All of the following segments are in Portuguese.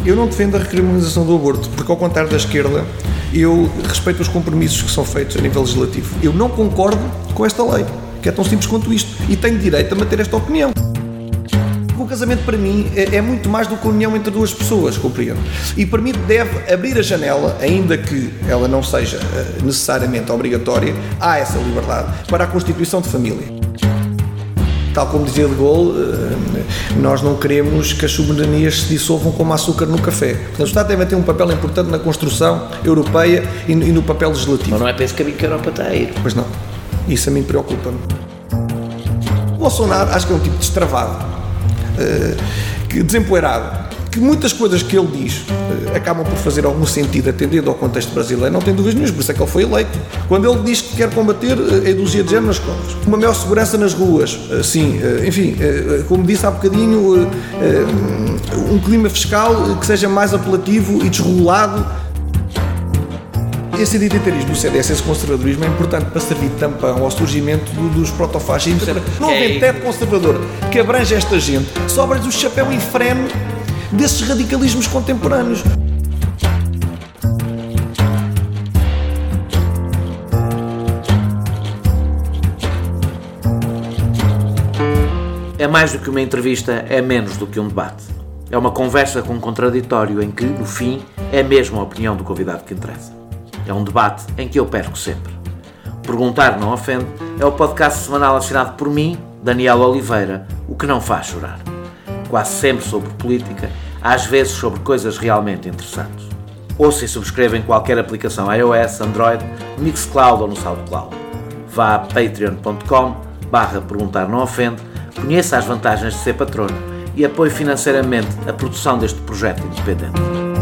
Eu não defendo a recriminalização do aborto, porque ao contrário da esquerda, eu respeito os compromissos que são feitos a nível legislativo. Eu não concordo com esta lei, que é tão simples quanto isto, e tenho direito a manter esta opinião. O casamento, para mim, é muito mais do que a união entre duas pessoas, compreendo. E para mim deve abrir a janela, ainda que ela não seja necessariamente obrigatória, há essa liberdade para a constituição de família. Tal como dizia De Gaulle, nós não queremos que as soberanias se dissolvam como açúcar no café. Portanto, o Estado deve ter um papel importante na construção europeia e no papel legislativo. Mas não é para esse caminho que a Europa está a ir. Pois não. Isso a mim preocupa-me. O Bolsonaro acho que é um tipo destravado, desempoeirado, que muitas coisas que ele diz acabam por fazer algum sentido atendendo ao contexto brasileiro, não tem dúvidas nenhuma, por isso é que ele foi eleito. Quando ele diz que quer combater a ideologia de género nas escolas, uma maior segurança nas ruas, sim, enfim, como disse há bocadinho, um clima fiscal que seja mais apelativo e desregulado. Esse identitarismo do CDS, esse conservadorismo, é importante para servir de tampão ao surgimento dos protofascistas. Não havendo teto conservador que abrange esta gente, sobra-lhes o chapéu infrene desses radicalismos contemporâneos. É mais do que uma entrevista, é menos do que um debate. É uma conversa com um contraditório em que, no fim, é mesmo a opinião do convidado que interessa. É um debate em que eu perco sempre. Perguntar Não Ofende é o podcast semanal assinado por mim, Daniel Oliveira, o que não faz chorar. Quase sempre sobre política, às vezes sobre coisas realmente interessantes. Ouça e subscreva em qualquer aplicação iOS, Android, Mixcloud ou no SoundCloud. Vá a patreon.com/perguntar não ofende, conheça as vantagens de ser patrono e apoie financeiramente a produção deste projeto independente.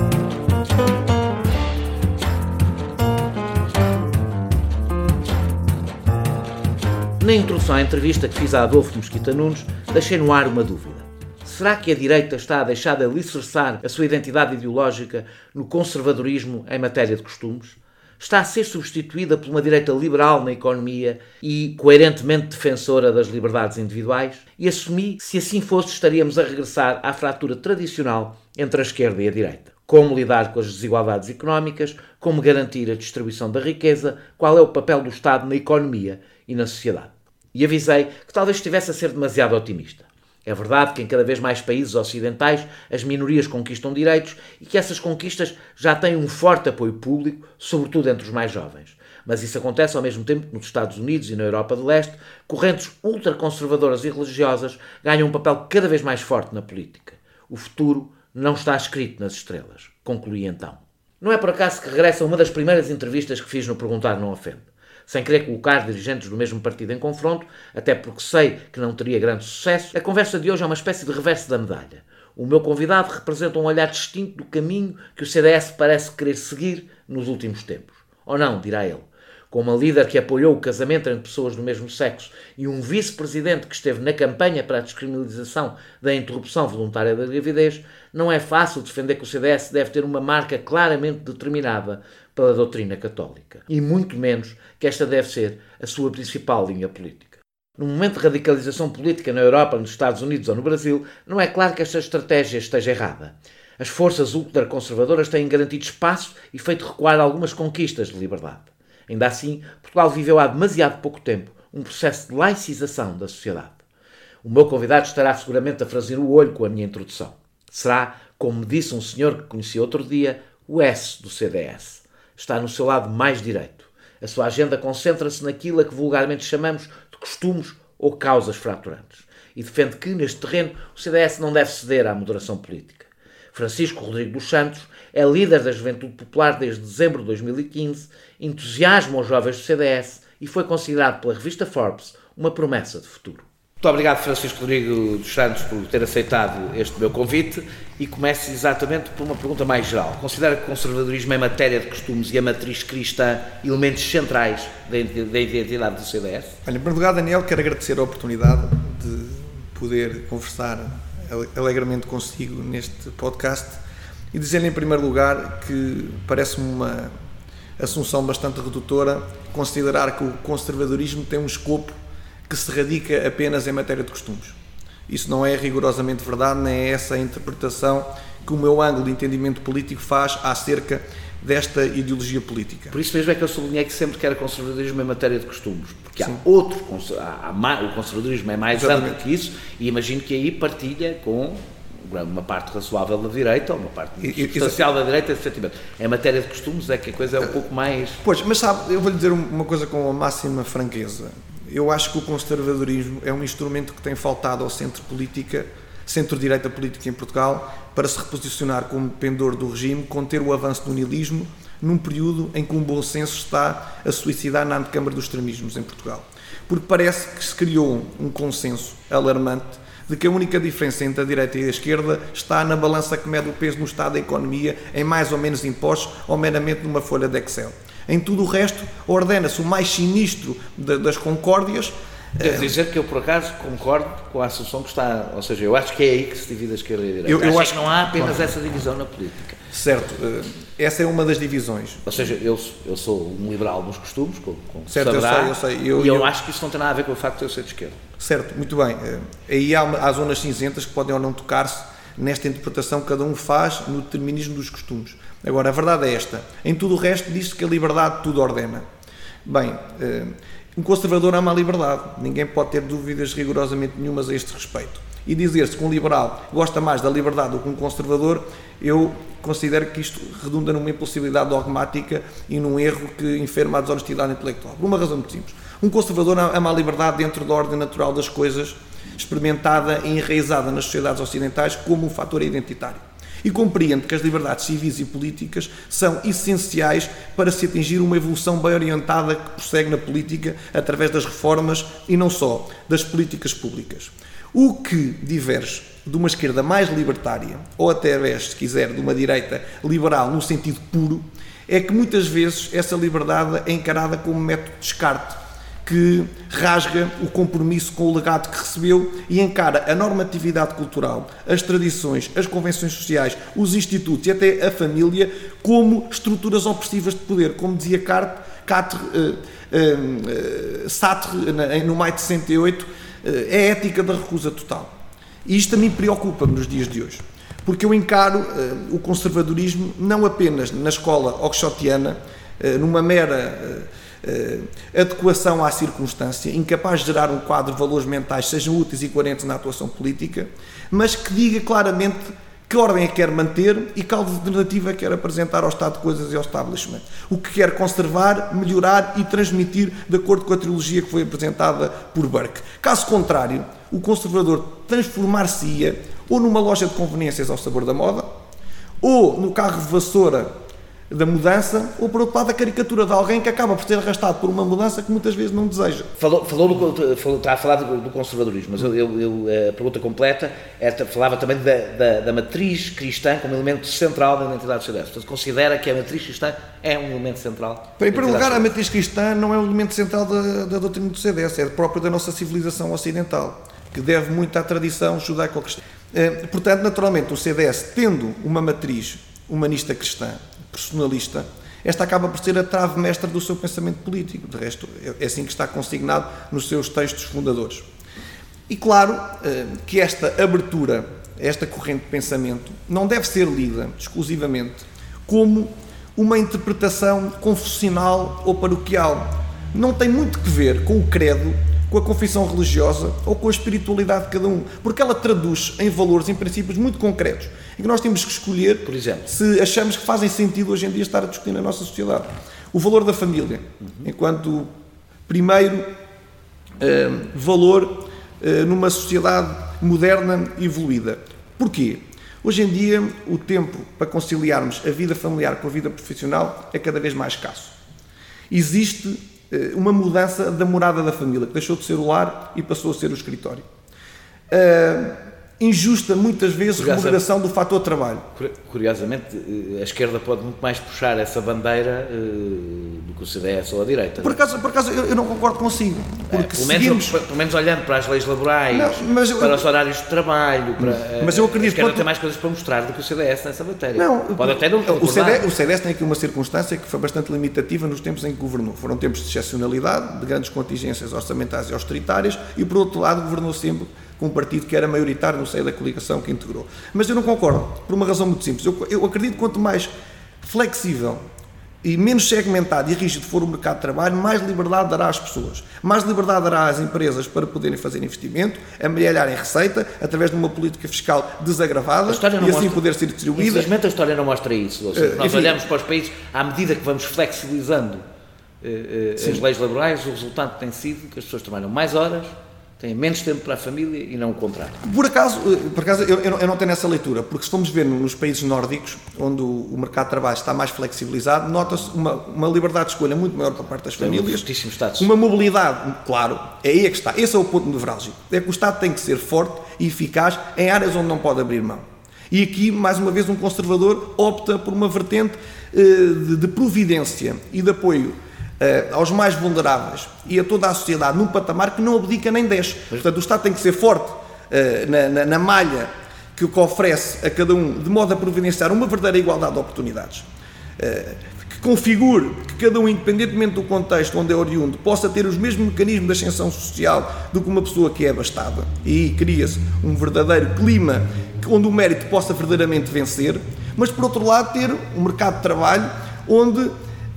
Na introdução à entrevista que fiz a Adolfo Mesquita Nunes, deixei no ar uma dúvida. Será que a direita está a deixar de alicerçar a sua identidade ideológica no conservadorismo em matéria de costumes? Está a ser substituída por uma direita liberal na economia e coerentemente defensora das liberdades individuais? E assumi que, se assim fosse, estaríamos a regressar à fratura tradicional entre a esquerda e a direita. Como lidar com as desigualdades económicas, como garantir a distribuição da riqueza, qual é o papel do Estado na economia e na sociedade. E avisei que talvez estivesse a ser demasiado otimista. É verdade que em cada vez mais países ocidentais as minorias conquistam direitos e que essas conquistas já têm um forte apoio público, sobretudo entre os mais jovens. Mas isso acontece ao mesmo tempo que nos Estados Unidos e na Europa de Leste, correntes ultraconservadoras e religiosas ganham um papel cada vez mais forte na política. O futuro não está escrito nas estrelas, concluí então. Não é por acaso que regressa a uma das primeiras entrevistas que fiz no Perguntar Não Ofende. Sem querer colocar dirigentes do mesmo partido em confronto, até porque sei que não teria grande sucesso, a conversa de hoje é uma espécie de reverso da medalha. O meu convidado representa um olhar distinto do caminho que o CDS parece querer seguir nos últimos tempos. Ou não, dirá ele. Com uma líder que apoiou o casamento entre pessoas do mesmo sexo e um vice-presidente que esteve na campanha para a descriminalização da interrupção voluntária da gravidez, não é fácil defender que o CDS deve ter uma marca claramente determinada pela doutrina católica. E muito menos que esta deve ser a sua principal linha política. No momento de radicalização política na Europa, nos Estados Unidos ou no Brasil, não é claro que esta estratégia esteja errada. As forças ultraconservadoras têm garantido espaço e feito recuar algumas conquistas de liberdade. Ainda assim, Portugal viveu há demasiado pouco tempo um processo de laicização da sociedade. O meu convidado estará seguramente a franzir o olho com a minha introdução. Será, como me disse um senhor que conheci outro dia, o S do CDS. Está no seu lado mais direito. A sua agenda concentra-se naquilo a que vulgarmente chamamos de costumes ou causas fraturantes. E defende que, neste terreno, o CDS não deve ceder à moderação política. Francisco Rodrigo dos Santos é líder da Juventude Popular desde dezembro de 2015, entusiasma os jovens do CDS e foi considerado pela revista Forbes uma promessa de futuro. Muito obrigado, Francisco Rodrigo dos Santos, por ter aceitado este meu convite e começo exatamente por uma pergunta mais geral. Considera que o conservadorismo em matéria de costumes e a matriz cristã elementos centrais da identidade do CDS? Olha, em primeiro lugar, Daniel, quero agradecer a oportunidade de poder conversar alegremente consigo neste podcast e dizer-lhe em primeiro lugar que parece-me uma assunção bastante redutora considerar que o conservadorismo tem um escopo que se radica apenas em matéria de costumes. Isso não é rigorosamente verdade, nem é essa a interpretação que o meu ângulo de entendimento político faz acerca desta ideologia política. Por isso mesmo é que eu sublinhei que sempre que era conservadorismo em matéria de costumes, porque Sim. o conservadorismo é mais Exatamente. amplo que isso, e imagino que aí partilha com uma parte razoável da direita, ou uma parte substancial da direita, esse sentimento. Em matéria de costumes é que a coisa é um pouco mais... Pois, mas sabe, eu vou-lhe dizer uma coisa com a máxima franqueza. Eu acho que o conservadorismo é um instrumento que tem faltado ao centro-direita política em Portugal para se reposicionar como pendor do regime, conter o avanço do nihilismo, num período em que um bom senso está a suicidar na antecâmara dos extremismos em Portugal. Porque parece que se criou um consenso alarmante de que a única diferença entre a direita e a esquerda está na balança que mede o peso no estado da economia, em mais ou menos impostos ou meramente numa folha de Excel. Em tudo o resto, ordena-se o mais sinistro das concórdias. Devo dizer que eu, por acaso, concordo com a assunção que está... Ou seja, eu acho que é aí que se divide a esquerda e a direita. Eu acho que não há apenas essa divisão na política. Certo. Essa é uma das divisões. Ou seja, eu sou um liberal nos costumes, como certo, saberá, eu sei. E eu acho que isso não tem nada a ver com o facto de eu ser de esquerda. Certo, muito bem. Aí há zonas cinzentas que podem ou não tocar-se nesta interpretação que cada um faz no determinismo dos costumes. Agora, a verdade é esta. Em tudo o resto diz-se que a liberdade tudo ordena. Bem, um conservador ama a liberdade. Ninguém pode ter dúvidas rigorosamente nenhumas a este respeito. E dizer-se que um liberal gosta mais da liberdade do que um conservador, eu considero que isto redunda numa impossibilidade dogmática e num erro que enferma a desonestidade intelectual. Por uma razão muito simples. Um conservador ama a liberdade dentro da ordem natural das coisas, experimentada e enraizada nas sociedades ocidentais como um fator identitário. E compreende que as liberdades civis e políticas são essenciais para se atingir uma evolução bem orientada que prossegue na política através das reformas e não só, das políticas públicas. O que diverge de uma esquerda mais libertária, ou até, se quiser, de uma direita liberal no sentido puro, é que muitas vezes essa liberdade é encarada como método de descarte, que rasga o compromisso com o legado que recebeu e encara a normatividade cultural, as tradições, as convenções sociais, os institutos e até a família como estruturas opressivas de poder. Como dizia Sartre, no maio de 68, é a ética da recusa total. E isto a mim preocupa-me nos dias de hoje, porque eu encaro o conservadorismo não apenas na escola oxotiana, numa mera adequação à circunstância, incapaz de gerar um quadro de valores mentais sejam úteis e coerentes na atuação política, mas que diga claramente que ordem é que quer manter e que alternativa quer apresentar ao estado de coisas e ao establishment. O que quer conservar, melhorar e transmitir de acordo com a trilogia que foi apresentada por Burke. Caso contrário, o conservador transformar-se-ia ou numa loja de conveniências ao sabor da moda, ou no carro de vassoura da mudança, ou por outro lado a caricatura de alguém que acaba por ser arrastado por uma mudança que muitas vezes não deseja. Está a falar do conservadorismo, mas a pergunta completa falava também da matriz cristã como elemento central da identidade do CDS. Portanto, considera que a matriz cristã é um elemento central? Em primeiro lugar, a matriz cristã não é um elemento central da doutrina do CDS, é próprio da nossa civilização ocidental, que deve muito à tradição judaico-cristã. Portanto, naturalmente, o CDS, tendo uma matriz humanista cristã, personalista, esta acaba por ser a trave mestra do seu pensamento político. De resto, é assim que está consignado nos seus textos fundadores. E claro que esta abertura, esta corrente de pensamento, não deve ser lida exclusivamente como uma interpretação confessional ou paroquial. Não tem muito que ver com o credo, com a confissão religiosa ou com a espiritualidade de cada um, porque ela traduz em valores, em princípios muito concretos, e que nós temos que escolher, por exemplo, se achamos que fazem sentido hoje em dia estar a discutir na nossa sociedade. O valor da família, enquanto primeiro valor numa sociedade moderna e evoluída. Porquê? Hoje em dia, o tempo para conciliarmos a vida familiar com a vida profissional é cada vez mais escasso. Existe uma mudança da morada da família, que deixou de ser o lar e passou a ser o escritório. Injusta, muitas vezes, remuneração do fator trabalho. Curiosamente, a esquerda pode muito mais puxar essa bandeira do que o CDS ou a direita. Por acaso eu não concordo consigo. Porque pelo menos olhando para as leis laborais, para os horários de trabalho, mas eu acredito a esquerda tem mais coisas para mostrar do que o CDS nessa matéria. Pode até não o CDS tem aqui uma circunstância que foi bastante limitativa nos tempos em que governou. Foram tempos de excepcionalidade, de grandes contingências orçamentais e austeritárias, e por outro lado governou sempre com um partido que era maioritário no seio da coligação que integrou. Mas eu não concordo, por uma razão muito simples. Eu acredito que quanto mais flexível e menos segmentado e rígido for o mercado de trabalho, mais liberdade dará às pessoas. Mais liberdade dará às empresas para poderem fazer investimento, amealharem receita, através de uma política fiscal desagravada e assim poder ser distribuída. Infelizmente a história não mostra isso. Ou seja, nós olhamos para os países, à medida que vamos flexibilizando as leis laborais, o resultado tem sido que as pessoas trabalham mais horas, têm menos tempo para a família e não o contrário. Por acaso eu não tenho essa leitura, porque se formos ver nos países nórdicos, onde o mercado de trabalho está mais flexibilizado, nota-se uma liberdade de escolha muito maior por parte das famílias, uma mobilidade, claro, é aí que está. Esse é o ponto nevrálgico, é que o Estado tem que ser forte e eficaz em áreas onde não pode abrir mão. E aqui, mais uma vez, um conservador opta por uma vertente de providência e de apoio aos mais vulneráveis e a toda a sociedade num patamar que não abdica nem desce. Portanto, o Estado tem que ser forte na malha que oferece a cada um, de modo a providenciar uma verdadeira igualdade de oportunidades, que configure que cada um, independentemente do contexto onde é oriundo, possa ter os mesmos mecanismos de ascensão social do que uma pessoa que é abastada, e cria-se um verdadeiro clima onde o mérito possa verdadeiramente vencer, mas por outro lado ter um mercado de trabalho onde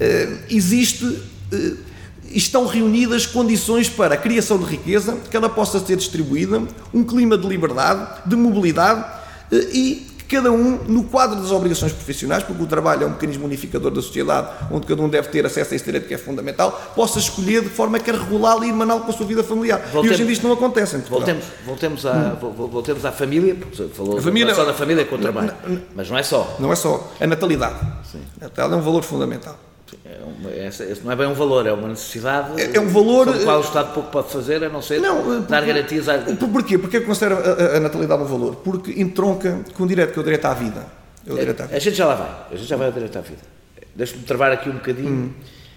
estão reunidas condições para a criação de riqueza, que ela possa ser distribuída, um clima de liberdade, de mobilidade e que cada um, no quadro das obrigações profissionais, porque o trabalho é um mecanismo unificador da sociedade, onde cada um deve ter acesso a esse direito que é fundamental, possa escolher de forma a querer regulá-lo e irmaná-lo com a sua vida familiar. E hoje em dia isto não acontece em Portugal. Voltemos à família, porque falou não só da família com o trabalho, mas não é só. Não é só. A natalidade. Sim. A natalidade é um valor fundamental. Esse não é bem um valor, é uma necessidade. É um valor sobre o qual o Estado pouco pode fazer, a não ser dar garantias à... Porquê? Porque eu considero a natalidade um valor? Porque entronca com o direito, que é o direito à vida. A gente já lá vai, ao direito à vida. Deixa-me travar aqui um bocadinho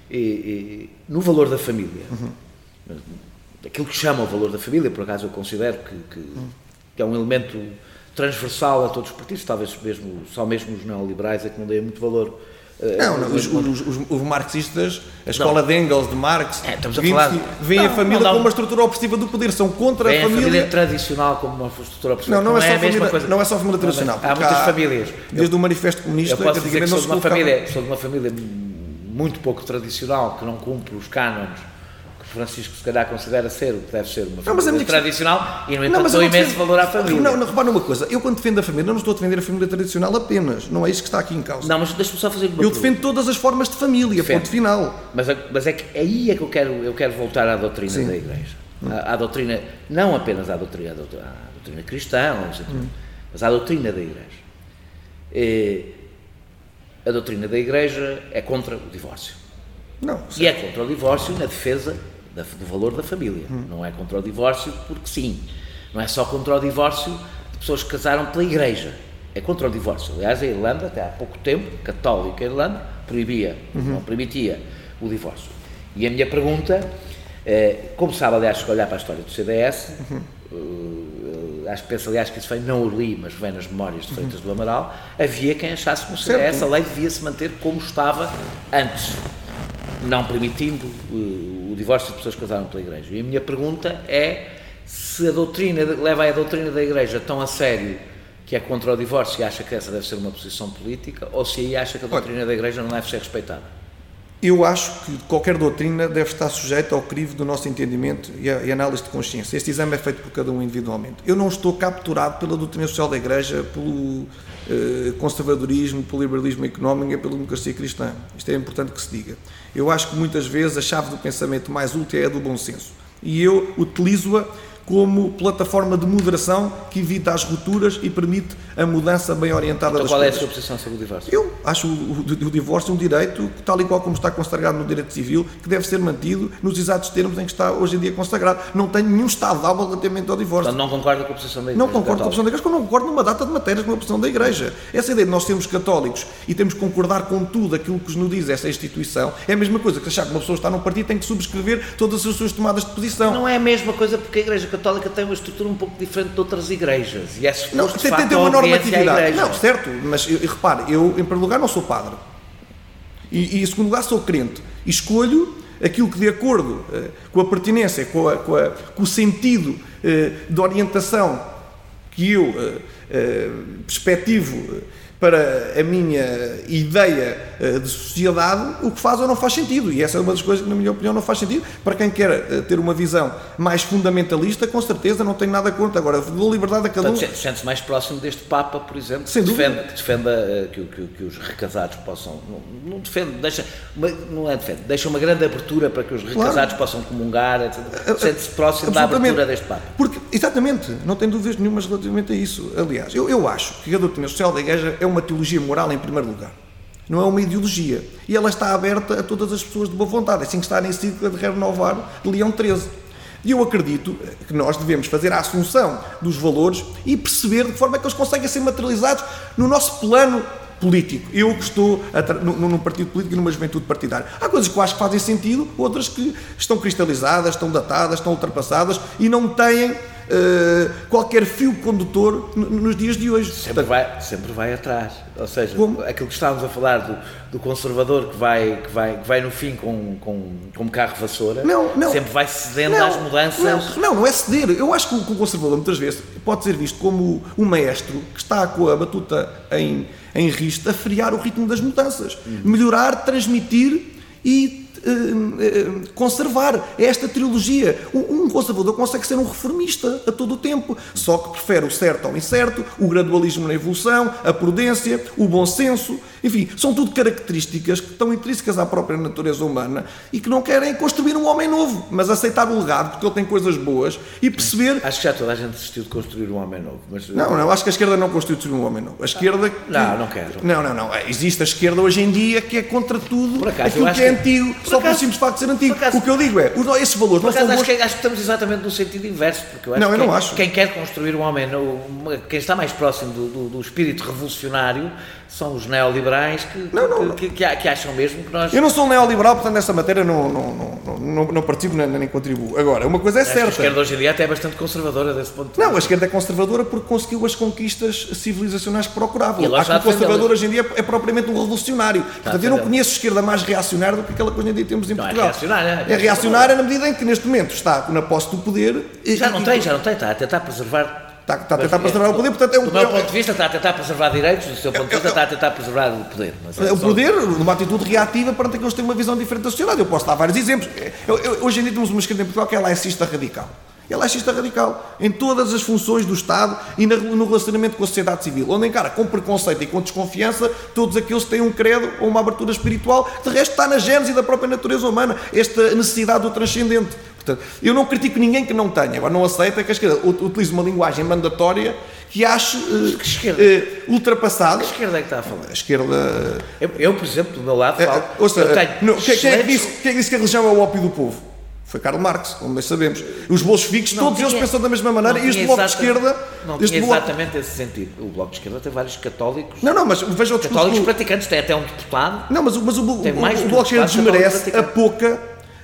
no valor da família. Aquilo que chama o valor da família, por acaso eu considero que é um elemento transversal a todos os partidos, talvez só mesmo os neoliberais é que não deem muito valor. Os marxistas, a escola de Engels, de Marx, veem a família como uma estrutura opressiva do poder, são contra a família tradicional como uma estrutura opressiva. Não é só a família tradicional. Há muitas famílias. Desde o Manifesto Comunista, eu posso dizer que sou de uma família muito pouco tradicional, que não cumpre os cânones que Francisco se calhar considera ser o que deve ser uma família tradicional, e no entanto dou imenso valor à família. Não, repara numa coisa, eu quando defendo a família, não estou a defender a família tradicional apenas, não é isso que está aqui em causa. Não, mas deixa-me só fazer uma pergunta. Eu defendo todas as formas de família, ponto final. Mas é que aí é que eu quero voltar à doutrina da Igreja. À doutrina, não apenas à doutrina cristã, mas à doutrina da Igreja. A doutrina da Igreja é contra o divórcio. Não, e é contra o divórcio na defesa do valor da família. Não é contra o divórcio porque sim. Não é só contra o divórcio de pessoas que casaram pela Igreja. É contra o divórcio. Aliás, a Irlanda, até há pouco tempo, católica Irlanda, não permitia o divórcio. E a minha pergunta, como sabe, aliás, se olhar para a história do CDS, acho que penso, aliás, que isso vem, não o li, mas vem nas memórias de Freitas do Amaral, havia quem achasse que no CDS a lei devia se manter como estava antes, não permitindo o divórcio de pessoas que casaram pela Igreja. E a minha pergunta é se a doutrina, leva a doutrina da Igreja tão a sério que é contra o divórcio e acha que essa deve ser uma posição política, ou se aí acha que a doutrina da Igreja não deve ser respeitada. Eu acho que qualquer doutrina deve estar sujeita ao crivo do nosso entendimento e análise de consciência. Este exame é feito por cada um individualmente. Eu não estou capturado pela doutrina social da Igreja, pelo conservadorismo, pelo liberalismo económico e pela democracia cristã. Isto é importante que se diga. Eu acho que muitas vezes a chave do pensamento mais útil é a do bom senso. E eu utilizo-a como plataforma de moderação que evita as rupturas e permite a mudança bem orientada das coisas. Então qual é a sua posição sobre o divórcio? Eu acho o divórcio um direito, tal e qual como está consagrado no direito civil, que deve ser mantido nos exatos termos em que está hoje em dia consagrado. Não tenho nenhum estado de alma relativamente ao divórcio. Então não concordo com a posição da Igreja? Não concordo com a posição da Igreja, porque eu não concordo numa data de matérias com a posição da Igreja. Essa ideia de nós sermos católicos e temos que concordar com tudo aquilo que nos diz essa instituição é a mesma coisa que achar que uma pessoa está num partido tem que subscrever todas as suas tomadas de posição. Não é a mesma coisa, porque a Igreja Católica tem uma estrutura um pouco diferente de outras igrejas. E é suposto, tem que ter uma normatividade. Não, certo, mas repare, eu em primeiro lugar não sou padre. E em segundo lugar sou crente. E escolho aquilo que de acordo com a pertinência, com o sentido de orientação que eu perspectivo para a minha ideia de sociedade, o que faz ou não faz sentido. E essa é uma das coisas que, na minha opinião, não faz sentido. Para quem quer ter uma visão mais fundamentalista, com certeza não tenho nada contra. Agora, dou liberdade a cada um. Portanto, sente-se mais próximo deste Papa, por exemplo, que defenda que os recasados possam... Não defende, deixa uma grande abertura para que os recasados possam comungar, etc. Sente-se próximo da abertura deste Papa. Porque, exatamente, não tenho dúvidas nenhumas relativamente a isso. Aliás, eu acho que a doutrina social da Igreja é uma teologia moral em primeiro lugar. Não é uma ideologia. E ela está aberta a todas as pessoas de boa vontade. É assim que está na encíclica de renovar de Leão XIII. E eu acredito que nós devemos fazer a assunção dos valores e perceber de que forma é que eles conseguem ser materializados no nosso plano político. Eu que estou num partido político e numa juventude partidária. Há coisas que eu acho que fazem sentido, outras que estão cristalizadas, estão datadas, estão ultrapassadas e não têm qualquer fio condutor nos dias de hoje. Sempre vai atrás. Ou seja, aquilo que estávamos a falar do conservador que vai no fim com carro vassoura, sempre vai cedendo às mudanças. Não é ceder. Eu acho que o conservador muitas vezes pode ser visto como um maestro que está com a batuta em riste a frear o ritmo das mudanças. Melhorar, transmitir e conservar esta trilogia. Um conservador consegue ser um reformista a todo o tempo, só que prefere o certo ao incerto, o gradualismo na evolução, a prudência, o bom senso, enfim, são tudo características que estão intrínsecas à própria natureza humana e que não querem construir um homem novo, mas aceitar o legado porque ele tem coisas boas e perceber... Acho que já toda a gente desistiu de construir um homem novo. Mas... Não, acho que a esquerda não construiu um homem novo. A esquerda... Não quero. Não. Existe a esquerda hoje em dia que é contra tudo aquilo que é antigo, só pelo simples facto de ser antigo. O que eu digo é, esses valores não são bons... Acho que estamos exatamente no sentido inverso, porque eu acho que quem quer construir um homem novo, quem está mais próximo do espírito revolucionário são os neoliberais que acham mesmo que nós... Eu não sou neoliberal, portanto nessa matéria não participo nem contribuo. Agora, uma coisa é certa. A esquerda hoje em dia até é bastante conservadora desse ponto de vista. Não, a esquerda é conservadora porque conseguiu as conquistas civilizacionais que procurava. Acho que o conservador hoje em dia é propriamente um revolucionário. Portanto, eu não conheço esquerda mais reacionária do que aquela que hoje em dia temos em Portugal. É reacionária na medida em que neste momento está na posse do poder... Já não tem, está a tentar preservar... Está a tentar preservar o poder, portanto... Do meu ponto de vista está a tentar preservar direitos, do seu ponto de vista está a tentar preservar o poder. O poder, numa atitude reativa, perante aqueles que têm uma visão diferente da sociedade. Eu posso dar vários exemplos. Hoje em dia temos uma esquerda em Portugal que é laicista radical. É laicista radical em todas as funções do Estado e no relacionamento com a sociedade civil, onde encara com preconceito e com desconfiança todos aqueles que têm um credo ou uma abertura espiritual, que de resto está na gênese da própria natureza humana, esta necessidade do transcendente. Portanto, eu não critico ninguém que não tenha, agora não aceita que a esquerda utilize uma linguagem mandatória que acho ultrapassada. Que esquerda é que está a falar? A esquerda... Eu, por exemplo, do meu lado, falo... Quem é que disse que a religião é o ópio do povo? Foi Karl Marx, como nós sabemos. Os bolcheviques, todos eles pensam da mesma maneira, e este bloco de esquerda... Não tinha exatamente esse sentido. O bloco de esquerda tem vários católicos... Não, mas veja outros... Católicos praticantes, tem até um deputado... Não, mas o bloco de esquerda desmerece a pouca...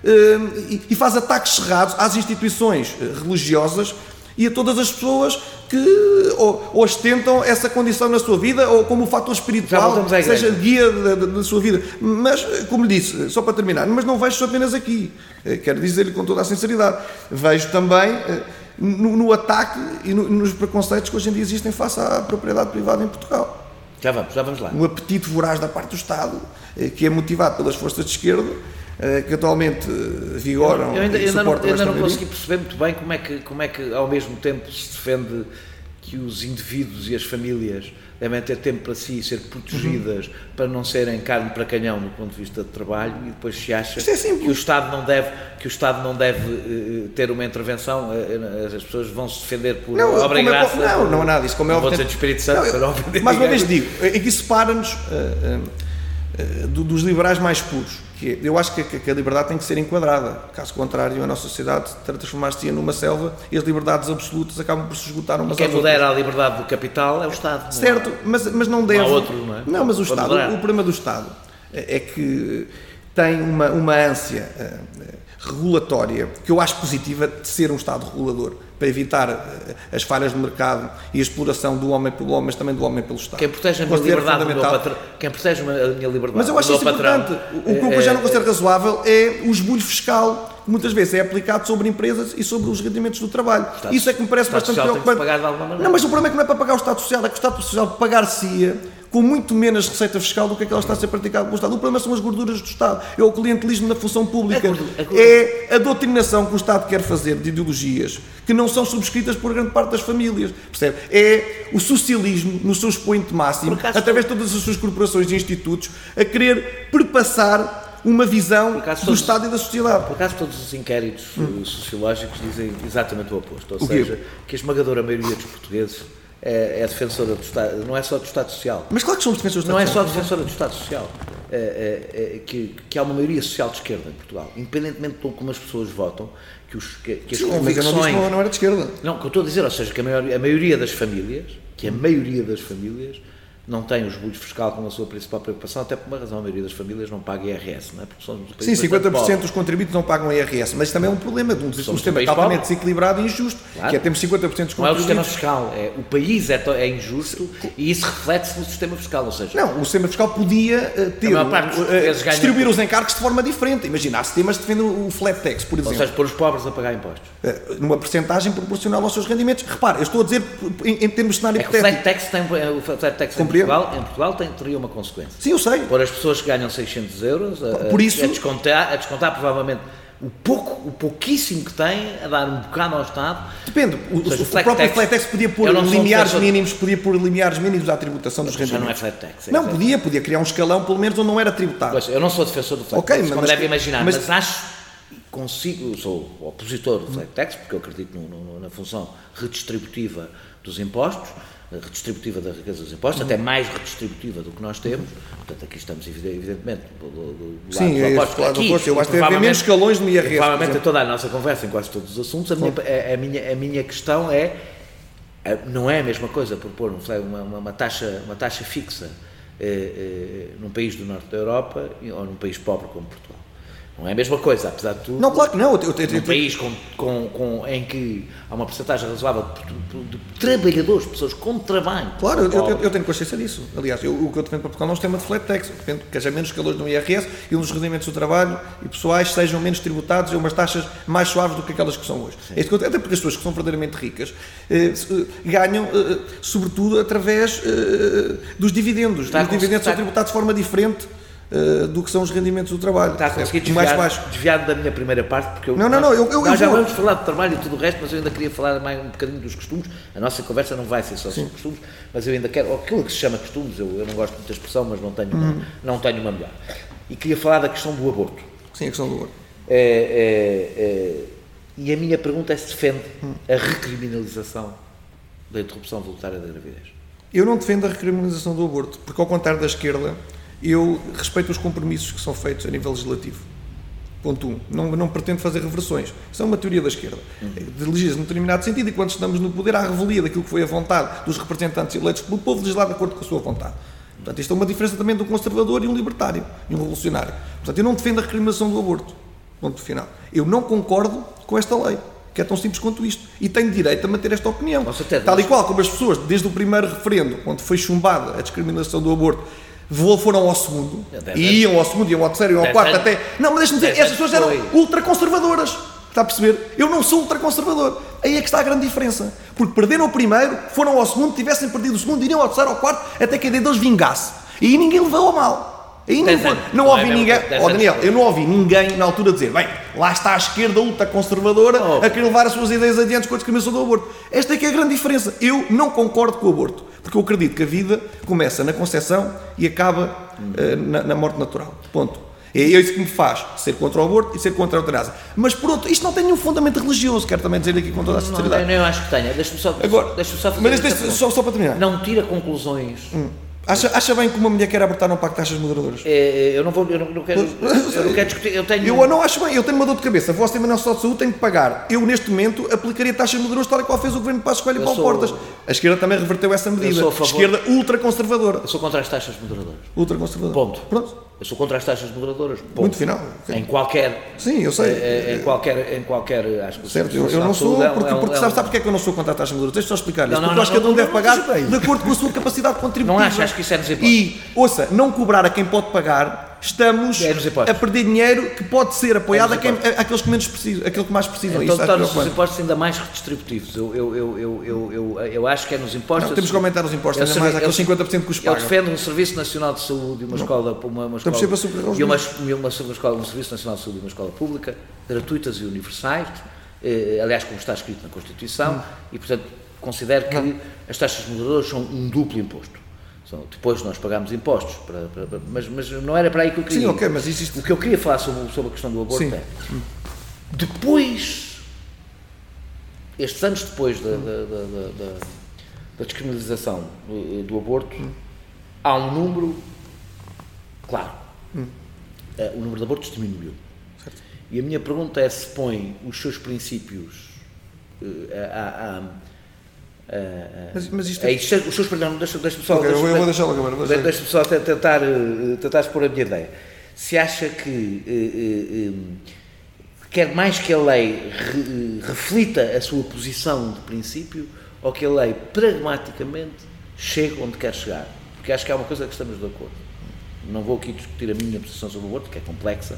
e faz ataques cerrados às instituições religiosas e a todas as pessoas que ostentam essa condição na sua vida ou como fator espiritual, seja guia da sua vida. Mas, como lhe disse, só para terminar, mas não vejo apenas aqui. Quero dizer-lhe com toda a sinceridade. Vejo também no ataque e nos preconceitos que hoje em dia existem face à propriedade privada em Portugal. Já vamos lá. Um apetite voraz da parte do Estado, que é motivado pelas forças de esquerda, que atualmente vigoram. Eu ainda não consegui perceber muito bem como é que ao mesmo tempo se defende que os indivíduos e as famílias devem ter tempo para si, ser protegidas para não serem carne para canhão do ponto de vista de trabalho, e depois se acha que o Estado não deve ter uma intervenção, as pessoas vão se defender por obra e graça. Não é nada disso, como é óbvio. Vou dizer do Espírito Santo. Mais uma vez digo, é que isso separa-nos dos liberais mais puros. Eu acho que a liberdade tem que ser enquadrada. Caso contrário, a nossa sociedade transformar-se numa selva e as liberdades absolutas acabam por se esgotar umas às outras. Quem modera a liberdade do capital é o Estado. Certo, mas não deve... Não há outro, não é? Não, mas o problema do Estado é que tem uma ânsia regulatória, que eu acho positiva, de ser um Estado regulador, para evitar as falhas de mercado e a exploração do homem pelo homem, mas também do homem pelo Estado. Quem protege a minha liberdade do meu patrão. Quem protege a minha liberdade. Mas eu acho isso importante. O que eu já não considero razoável é o esbulho fiscal que muitas vezes é aplicado sobre empresas e sobre os rendimentos do trabalho. Isso é que me parece bastante preocupante. Não, mas o problema é que não é para pagar o Estado Social, é que o Estado Social pagar-se-ia com muito menos receita fiscal do que aquela está a ser praticada pelo Estado. O problema são as gorduras do Estado, é o clientelismo na função pública, é a doutrinação que o Estado quer fazer de ideologias que não são subscritas por grande parte das famílias, percebe? É o socialismo no seu expoente máximo, através de todas as suas corporações e institutos, a querer perpassar uma visão do Estado e da sociedade. Por acaso todos os inquéritos sociológicos dizem exatamente o oposto, ou seja, que a esmagadora maioria dos portugueses é defensora do Estado, não é só do Estado Social. Mas claro que somos defensores do Estado Social. Não é só defensora do Estado Social. Que há uma maioria social de esquerda em Portugal, independentemente de como as pessoas votam, que as convicções... Mas eu não disse que não era de esquerda. Não, o que eu estou a dizer, ou seja, que a maioria das famílias, não tem o esbulho fiscal como a sua principal preocupação, até por uma razão, a maioria das famílias não paga IRS, não é? Porque somos um país 50% dos contribuintes não pagam IRS, mas também é um problema de um sistema altamente desequilibrado e injusto, que é temos 50% dos contribuintes. Não é o sistema fiscal, o país é injusto e isso reflete-se no sistema fiscal, ou seja... Não, o sistema fiscal podia distribuir os encargos de forma diferente. Imagina, há sistemas que defendem o flat tax, por exemplo. Ou seja, pôr os pobres a pagar impostos. Numa percentagem proporcional aos seus rendimentos. Repare, eu estou a dizer em termos de cenário hipotético. O flat tax em Portugal teria uma consequência. Sim, eu sei. Por as pessoas que ganham 600 euros por isso, a descontar provavelmente o pouquíssimo que têm, a dar um bocado ao Estado. Depende. O próprio flat tax podia pôr limiares mínimos à tributação dos rendimentos. Já não é flat tax. Não, podia criar um escalão, pelo menos, onde não era tributado. Pois, eu não sou defensor do flat tax, como deve imaginar, mas acho... sou opositor do flat tax, porque eu acredito na função redistributiva dos impostos, redistributiva da riqueza dos impostos, até mais redistributiva do que nós temos. Portanto, aqui estamos evidentemente do lado dos impostos. Eu acho que deve haver menos escalões no IRS. Provavelmente toda a nossa conversa em quase todos os assuntos, a minha questão não é a mesma coisa propor uma taxa fixa num país do norte da Europa ou num país pobre como Portugal. Não é a mesma coisa, apesar de tudo. Não, claro que não. Num país em que há uma porcentagem razoável de trabalhadores, pessoas com trabalho. Claro, eu tenho consciência disso. Aliás, o que eu defendo para Portugal não é um sistema de flat tax. Eu defendo que haja menos escalões no IRS e um dos rendimentos do trabalho e pessoais sejam menos tributados e umas taxas mais suaves do que aquelas que são hoje. É isso que até porque as pessoas que são verdadeiramente ricas ganham, sobretudo, através dos divendos. Os dividendos são tributados de forma diferente do que são os rendimentos do trabalho. Está a conseguir desviar da minha primeira parte, porque nós já vamos falar de trabalho e tudo o resto, mas eu ainda queria falar mais um bocadinho dos costumes. A nossa conversa não vai ser só sobre costumes, mas eu ainda quero, aquilo que se chama costumes, eu não gosto muito da expressão, mas não tenho uma melhor. E queria falar da questão do aborto. Sim, a questão do aborto. E a minha pergunta é se defende a recriminalização da interrupção voluntária da gravidez. Eu não defendo a recriminalização do aborto, porque ao contrário da esquerda, eu respeito os compromissos que são feitos a nível legislativo. Ponto 1. Não pretendo fazer reversões. Isso é uma teoria da esquerda. Legisla num determinado sentido e quando estamos no poder há a revelia daquilo que foi a vontade dos representantes eleitos pelo povo legislar de acordo com a sua vontade. Portanto, isto é uma diferença também de um conservador e um libertário e um revolucionário. Portanto, eu não defendo a recriminalização do aborto. Ponto final. Eu não concordo com esta lei, que é tão simples quanto isto. E tenho direito a manter esta opinião. Tal e qual como as pessoas, desde o primeiro referendo, quando foi chumbada a descriminalização do aborto, foram ao segundo, e iam ao segundo, iam ao terceiro, iam ao quarto, até... Não, mas deixa-me dizer, essas pessoas eram ultraconservadoras. Está a perceber? Eu não sou ultraconservador. Aí é que está a grande diferença. Porque perderam o primeiro, foram ao segundo, tivessem perdido o segundo, iriam ao terceiro, ao quarto, até que a ideia deles vingasse. E aí ninguém levou a mal. Aí não ouvi ninguém... Daniel, eu não ouvi ninguém na altura dizer, bem, lá está a esquerda ultraconservadora a querer levar as suas ideias adiante com a discriminação do aborto. Esta é que é a grande diferença. Eu não concordo com o aborto. Porque eu acredito que a vida começa na concepção e acaba na morte natural. Ponto. É isso que me faz ser contra o aborto e ser contra a eutanásia. Mas, por outro, isto não tem nenhum fundamento religioso, quero também dizer aqui com toda a sinceridade. Não, eu acho que tenha. Deixa-me só fazer... Mas só para terminar. Não tira conclusões... Acha bem que uma mulher quer abortar não pague taxas moderadoras? Eu não quero discutir. Eu não acho bem, eu tenho uma dor de cabeça. Você tem uma nossa de saúde, tem que pagar. Eu, neste momento, aplicaria taxas moderadoras tal e qual fez o governo de Passos Coelho e Paulo Portas. A esquerda também reverteu essa medida. A esquerda ultraconservadora. Eu sou contra as taxas moderadoras. Ultraconservadora. Ponto. Pronto. Eu sou contra as taxas moderadoras. Ponto. Muito final. Em qualquer... Sim, eu sei. Em qualquer acho que certo, eu não sou, porque sabe porque é que eu não sou contra a taxa moderadoras? Deixa-me só explicar isso. Porque eu acho que cada um deve pagar de acordo com a sua capacidade contributiva. Não achas que isso é nos impostos. E, ouça, não cobrar a quem pode pagar, estamos a perder dinheiro que pode ser apoiado àqueles que menos precisam, aquele que mais precisam. Então torna-se os impostos ainda mais redistributivos. Eu acho que é nos impostos... Não, temos que aumentar os impostos, ainda mais aqueles 50% que os pagam. Eu defendo um Serviço Nacional de Saúde e uma escola... um Serviço Nacional de Saúde e uma escola pública, gratuitas e universais, aliás, como está escrito na Constituição, e, portanto, considero que as taxas moderadoras são um duplo imposto. Depois nós pagamos impostos, mas não era para aí que eu queria. Sim, ok, mas existe... O que eu queria falar sobre a questão do aborto é, depois, estes anos depois da descriminalização do aborto, há um número, claro, o número de abortos diminuiu. Certo. E a minha pergunta é se põe os seus princípios mas isto é... os seus princípios, deixa-me só... Okay, eu vou deixá-lo agora. Deixa-me só tentar expor a minha ideia. Se acha que quer mais que a lei reflita a sua posição de princípio ou que a lei pragmaticamente chegue onde quer chegar? Porque acho que há uma coisa que estamos de acordo. Não vou aqui discutir a minha posição sobre o aborto, que é complexa.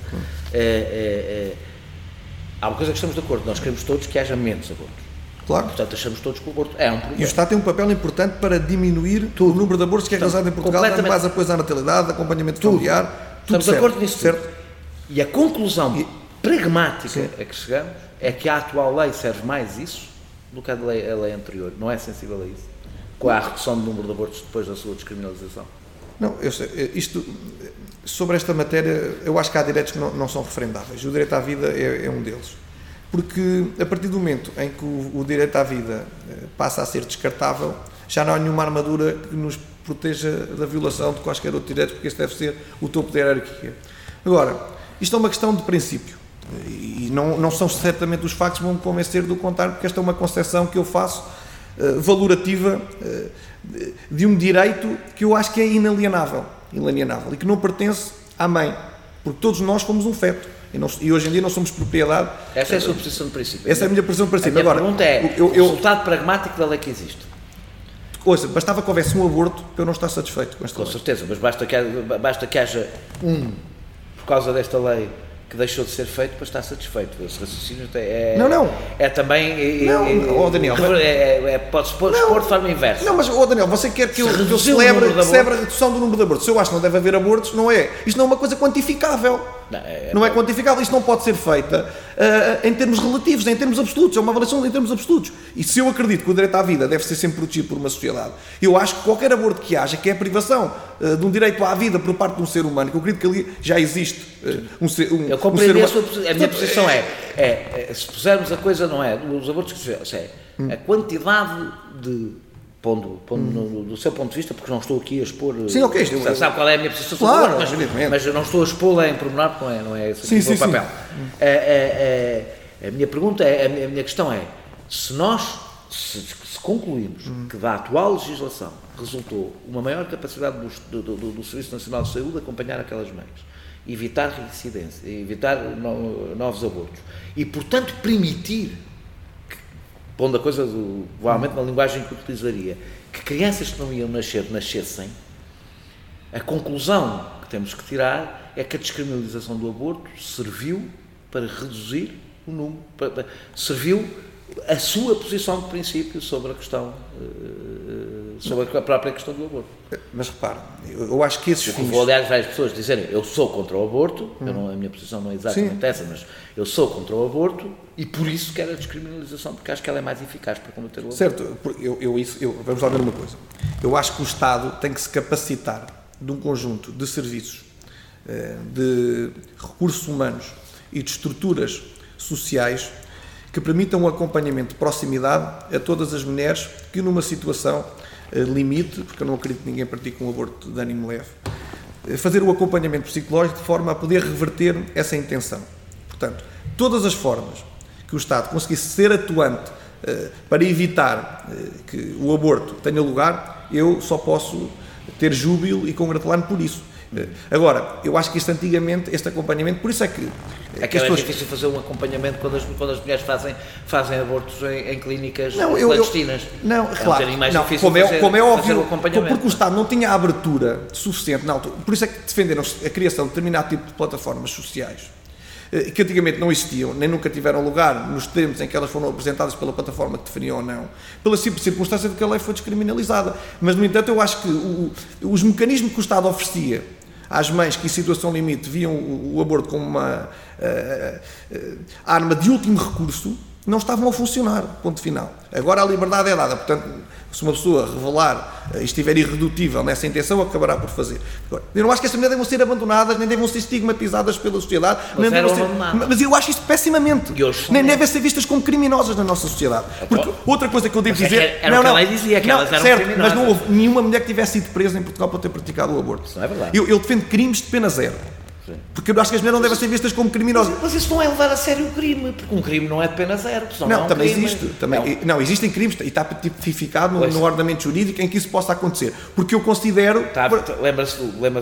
Há uma coisa que estamos de acordo. Nós queremos todos que haja menos abortos. Claro. Portanto, achamos todos que o aborto é um problema. E o Estado tem um papel importante para diminuir o número de abortos que é realizado em Portugal, dando mais apoio à natalidade, acompanhamento familiar. Estamos de acordo nisso, certo? E a conclusão pragmática a que chegamos é que a atual lei serve mais isso do que a lei anterior. Não é sensível a isso? Com a redução do número de abortos depois da sua descriminalização? Não, eu sei, sobre esta matéria, eu acho que há direitos que não são referendáveis. O direito à vida é um deles. Porque a partir do momento em que o direito à vida passa a ser descartável, já não há nenhuma armadura que nos proteja da violação de quaisquer outros direitos, porque esse deve ser o topo da hierarquia. Agora, isto é uma questão de princípio, e não são certamente os factos que vão me convencer do contrário, porque esta é uma concepção que eu faço valorativa de um direito que eu acho que é inalienável, e que não pertence à mãe, porque todos nós fomos um feto. E hoje em dia não somos propriedade. Essa é a sua posição de princípio. Essa é a minha posição de princípio. A minha pergunta é o resultado pragmático da lei que existe. Ouça, bastava que houvesse um aborto para eu não estar satisfeito com esta lei. Com certeza, mas basta que haja por causa desta lei, que deixou de ser feito para estar satisfeito. Esse raciocínio é também... Daniel... Pode-se expor de forma inversa. Não, mas, Daniel, você quer que eu celebre a redução do número de abortos? Se eu acho que não deve haver abortos, não é. Isto não é uma coisa quantificável. Não é quantificável. Isto não pode ser feita em termos relativos, em termos absolutos. É uma avaliação em termos absolutos. E se eu acredito que o direito à vida deve ser sempre protegido por uma sociedade, eu acho que qualquer aborto que haja, que é a privação de um direito à vida por parte de um ser humano, que eu acredito que ali já existe um ser humano. Eu compreendi a minha posição se pusermos a coisa, não é, os abortos que se a quantidade de, pondo do seu ponto de vista, porque não estou aqui a expor... Sim, ok. Sabe qual é a minha posição sobre o aborto, mas eu não estou a expô-la em pormenor, porque não é esse aqui o papel. A minha pergunta a minha questão é, se concluirmos que da atual legislação resultou uma maior capacidade do Serviço Nacional de Saúde de acompanhar aquelas mães, evitar reincidência, evitar novos abortos e, portanto, permitir, pondo a coisa provavelmente na linguagem que utilizaria, que crianças que não iam nascer, nascessem, a conclusão que temos que tirar é que a descriminalização do aborto serviu para reduzir o número, serviu a sua posição de princípio sobre a questão, sobre a própria questão do aborto. Mas repare, eu acho que esses fins... Vou aliás várias pessoas dizerem, eu sou contra o aborto, a minha posição não é exatamente essa, mas eu sou contra o aborto e por isso quero a descriminalização, porque acho que ela é mais eficaz para combater o aborto. Certo, vamos lá ver uma coisa. Eu acho que o Estado tem que se capacitar de um conjunto de serviços, de recursos humanos e de estruturas sociais que permitam um acompanhamento de proximidade a todas as mulheres que numa situação limite, porque eu não acredito que ninguém pratique um aborto de ânimo leve, fazer o acompanhamento psicológico de forma a poder reverter essa intenção. Portanto, todas as formas que o Estado conseguisse ser atuante para evitar que o aborto tenha lugar, eu só posso ter júbilo e congratular-me por isso. Agora, eu acho que isto antigamente, este acompanhamento, por isso é que... É que é difícil fazer um acompanhamento quando as mulheres fazem abortos em clínicas clandestinas. Não, claro, como é óbvio, porque o Estado não tinha a abertura suficiente na altura. Por isso é que defenderam a criação de determinado tipo de plataformas sociais, que antigamente não existiam, nem nunca tiveram lugar nos termos em que elas foram apresentadas pela plataforma que definiam ou não, pela simples circunstância de que a lei foi descriminalizada. Mas, no entanto, eu acho que os mecanismos que o Estado oferecia às mães que, em situação limite, viam o aborto como uma arma de último recurso, não estavam a funcionar, ponto final. Agora a liberdade é dada, portanto, se uma pessoa revelar e estiver irredutível nessa intenção, acabará por fazer. Agora, eu não acho que estas mulheres devem ser abandonadas, nem devem ser estigmatizadas pela sociedade, mas eu acho isto pessimamente. Nem devem ser vistas como criminosas na nossa sociedade. Porque outra coisa que eu devo dizer... Era o que ela dizia, que elas eram criminosas. Mas não houve nenhuma mulher que tivesse sido presa em Portugal por ter praticado o aborto. Isso não é verdade. Eu defendo crimes de pena zero. Porque eu acho que as mulheres não devem ser vistas como criminosas. Mas isso não é levar a sério o crime, porque um crime não é de pena zero. Não, também existe. Não, existem crimes, e está tipificado no ordenamento jurídico em que isso possa acontecer. Porque eu considero... Lembra-se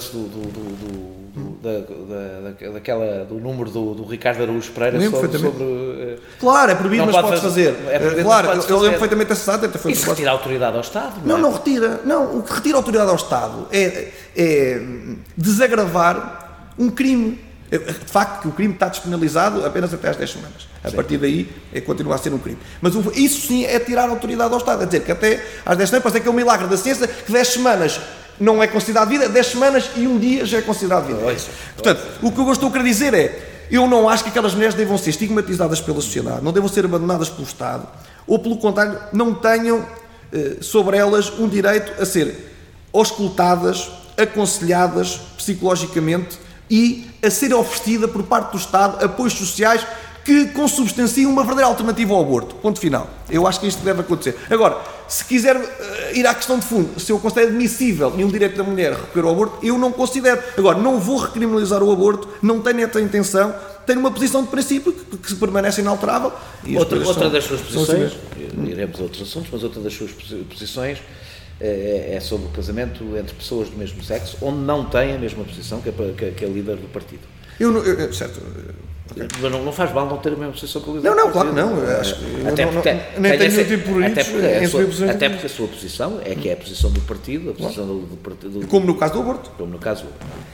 do número do Ricardo Araújo Pereira sobre... Claro, é proibido, mas pode fazer. Claro, eu lembro perfeitamente essa data. Isso retira a autoridade ao Estado, não retira. Não, o que retira a autoridade ao Estado é desagravar um crime. De facto, que o crime está despenalizado apenas até às 10 semanas. A partir daí, continua a ser um crime. Mas isso sim é tirar a autoridade ao Estado. É dizer que até às 10 semanas, parece que é um milagre da ciência, que 10 semanas não é considerado vida, 10 semanas e um dia já é considerado vida. Portanto, o que eu estou a querer dizer é, eu não acho que aquelas mulheres devam ser estigmatizadas pela sociedade, não devam ser abandonadas pelo Estado, ou pelo contrário, não tenham sobre elas um direito a ser auscultadas, aconselhadas psicologicamente, e a ser oferecida por parte do Estado apoios sociais que consubstanciam uma verdadeira alternativa ao aborto. Ponto final. Eu acho que isto deve acontecer. Agora, se quiser ir à questão de fundo, se eu considero admissível e um direito da mulher recorrer ao aborto, eu não considero. Agora, não vou recriminalizar o aborto, não tenho essa intenção, tenho uma posição de princípio que permanece inalterável. Outra das suas posições, iremos a outros assuntos, mas outra das suas posições é sobre o casamento entre pessoas do mesmo sexo, onde não tem a mesma posição que a líder do partido. Certo. Mas não faz mal não ter a mesma posição que a líder do partido. Claro que não. Acho que nem tenho nenhum tipo de até porque a sua posição é que é a posição do partido, a posição do partido. Como no caso do aborto. Como no caso do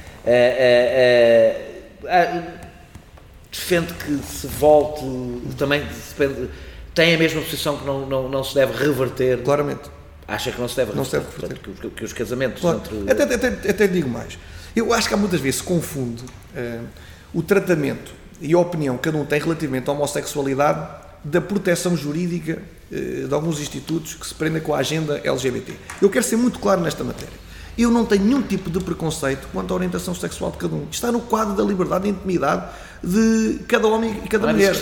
aborto. Defende que se volte, também depende, tem a mesma posição que não se deve reverter. Claramente. Acha que não se deve reverter. Portanto, que os casamentos entre... Até digo mais. Eu acho que há muitas vezes se confunde o tratamento e a opinião que cada um tem relativamente à homossexualidade da proteção jurídica de alguns institutos que se prendem com a agenda LGBT. Eu quero ser muito claro nesta matéria. Eu não tenho nenhum tipo de preconceito quanto à orientação sexual de cada um. Está no quadro da liberdade e intimidade de cada homem e cada mulher.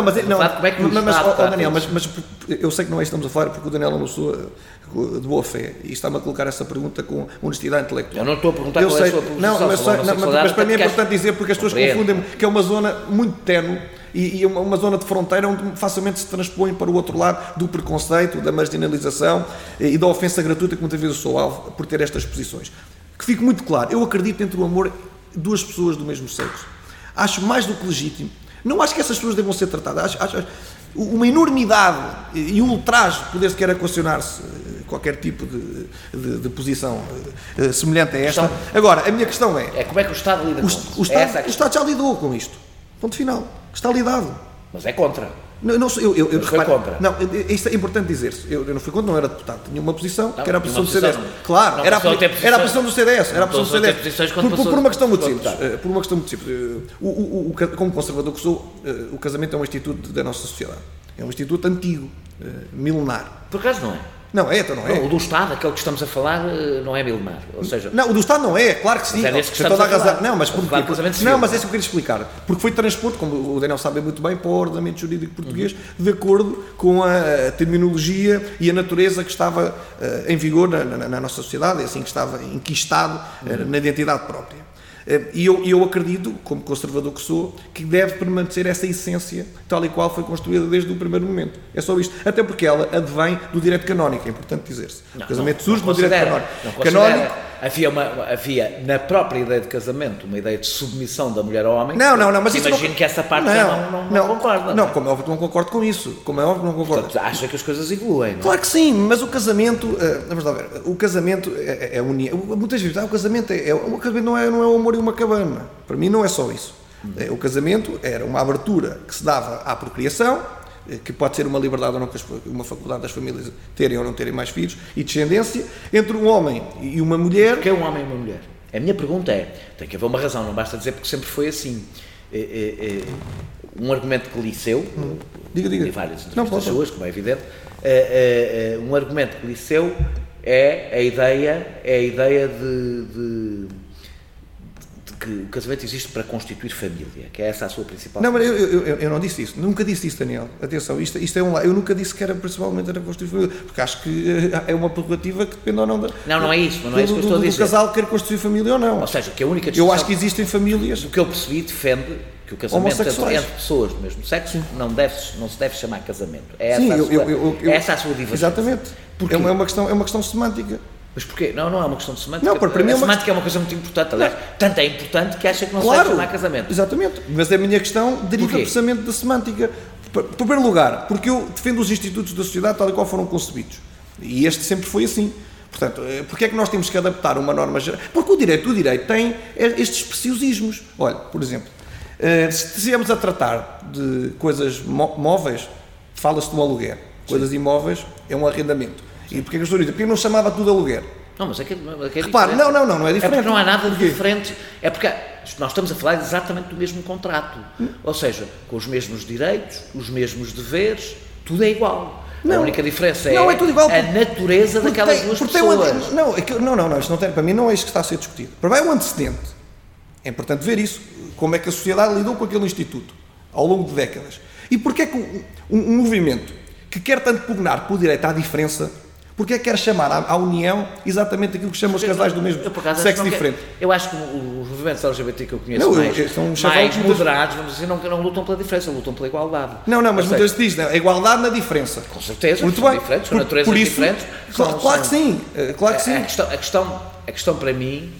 Daniel, mas eu sei que não é isso que estamos a falar, porque o Daniel é uma pessoa de boa fé e está-me a colocar essa pergunta com honestidade intelectual. Eu não estou a perguntar qual é a sua posição. Mas para mim é importante dizer, porque as pessoas confundem que é uma zona muito ténue e uma zona de fronteira onde facilmente se transpõe para o outro lado do preconceito, da marginalização e da ofensa gratuita que muitas vezes eu sou alvo por ter estas posições. Que fique muito claro, eu acredito entre o amor duas pessoas do mesmo sexo. Acho mais do que legítimo. Não acho que essas pessoas devam ser tratadas. Acho uma enormidade e um ultraje poder sequer equacionar-se qualquer tipo de posição semelhante a esta. Agora, a minha questão é... como é que o Estado lida com isso? O Estado já lidou com isto. Ponto final. Está lidado. Mas é contra. Foi contra. Não, isto é importante dizer-se. Eu não fui contra, não era deputado. Tinha uma posição que era a posição do CDS. Claro, era a posição do CDS. Por uma questão muito simples. Como conservador que sou, o casamento é um instituto da nossa sociedade. É um instituto antigo, milenar. Por acaso não é? Não é, então não é. Não, o do Estado, aquele que estamos a falar, não é milenar. Ou seja, não, o do Estado não é, claro que sim. Mas é desse que estamos a falar. Não, mas porquê? Não, mas é isso que eu queria explicar. Porque foi transposto, como o Daniel sabe muito bem, para o ordenamento jurídico português, de acordo com a terminologia e a natureza que estava em vigor na nossa sociedade, assim que estava enquistado na identidade própria. E eu acredito, como conservador que sou, que deve permanecer essa essência tal e qual foi construída desde o primeiro momento. É só isto. Até porque ela advém do direito canónico, é importante dizer-se. O casamento surge do direito canónico. havia na própria ideia de casamento uma ideia de submissão da mulher ao homem. Não, mas isso imagino que essa parte não concorda. Não, como é óbvio que não concordo com isso. Como é óbvio que não concordo. Portanto, acha que as coisas evoluem, não é? Claro que sim, mas o casamento, vamos lá ver, o casamento é união. Muitas vezes, o casamento não é o amor e uma cabana. Para mim não é só isso. O casamento era uma abertura que se dava à procriação, que pode ser uma liberdade ou não, uma faculdade das famílias terem ou não terem mais filhos, e descendência, entre um homem e uma mulher. Porque é um homem e uma mulher? A minha pergunta tem que haver uma razão, não basta dizer porque sempre foi assim. Um argumento que li seu, diga. em várias entrevistas suas, como é evidente, um argumento que li seu é a ideia de que o casamento existe para constituir família, que é essa a sua principal... Não, mas eu não disse isso, nunca disse isso, Daniel. Atenção, isto é um lado. Eu nunca disse que era principalmente para constituir família, porque acho que é uma prerrogativa que depende ou não da... Não é isso, não é isso que eu estou a dizer. Do casal quer constituir família ou não. Ou seja, que a única discussão... Eu acho que existem famílias... O que eu percebi defende que o casamento entre pessoas do mesmo sexo não se deve chamar casamento. É essa a sua divergência. Exatamente. Porque é uma questão semântica. Mas porquê? Não é uma questão de semântica. Não, para mim a semântica é uma coisa muito importante. Aliás, tanto é importante que acha que não se deve chamar casamento. Exatamente. Mas a minha questão deriva precisamente da semântica. Em primeiro lugar, porque eu defendo os institutos da sociedade tal e qual foram concebidos. E este sempre foi assim. Portanto, porque é que nós temos que adaptar uma norma geral? Porque o direito tem estes preciosismos. Olha, por exemplo, se estivermos a tratar de coisas móveis, fala-se de um aluguer. Coisas imóveis é um arrendamento. E porquê que eu estou a dizer? Porque eu não chamava tudo aluguer. Não, mas é Repare, não é diferente. É porque não há nada de diferente. É porque nós estamos a falar exatamente do mesmo contrato. Ou seja, com os mesmos direitos, os mesmos deveres, tudo é igual. A única diferença é a natureza daquelas duas pessoas. Isto não tem, para mim não é isso que está a ser discutido. Para mim é um antecedente. É importante ver isso. Como é que a sociedade lidou com aquele instituto ao longo de décadas. E porquê que um movimento que quer tanto pugnar pelo direito à diferença, porque é que quer chamar à união exatamente aquilo que chamam os casais do mesmo sexo diferente? Eu acho que os movimentos LGBT que eu conheço mais moderados, vamos dizer, não lutam pela diferença, lutam pela igualdade. Não, mas muitas vezes diz, a igualdade na diferença. Com certeza, são diferentes, são naturezas diferentes. Claro que sim. A questão para mim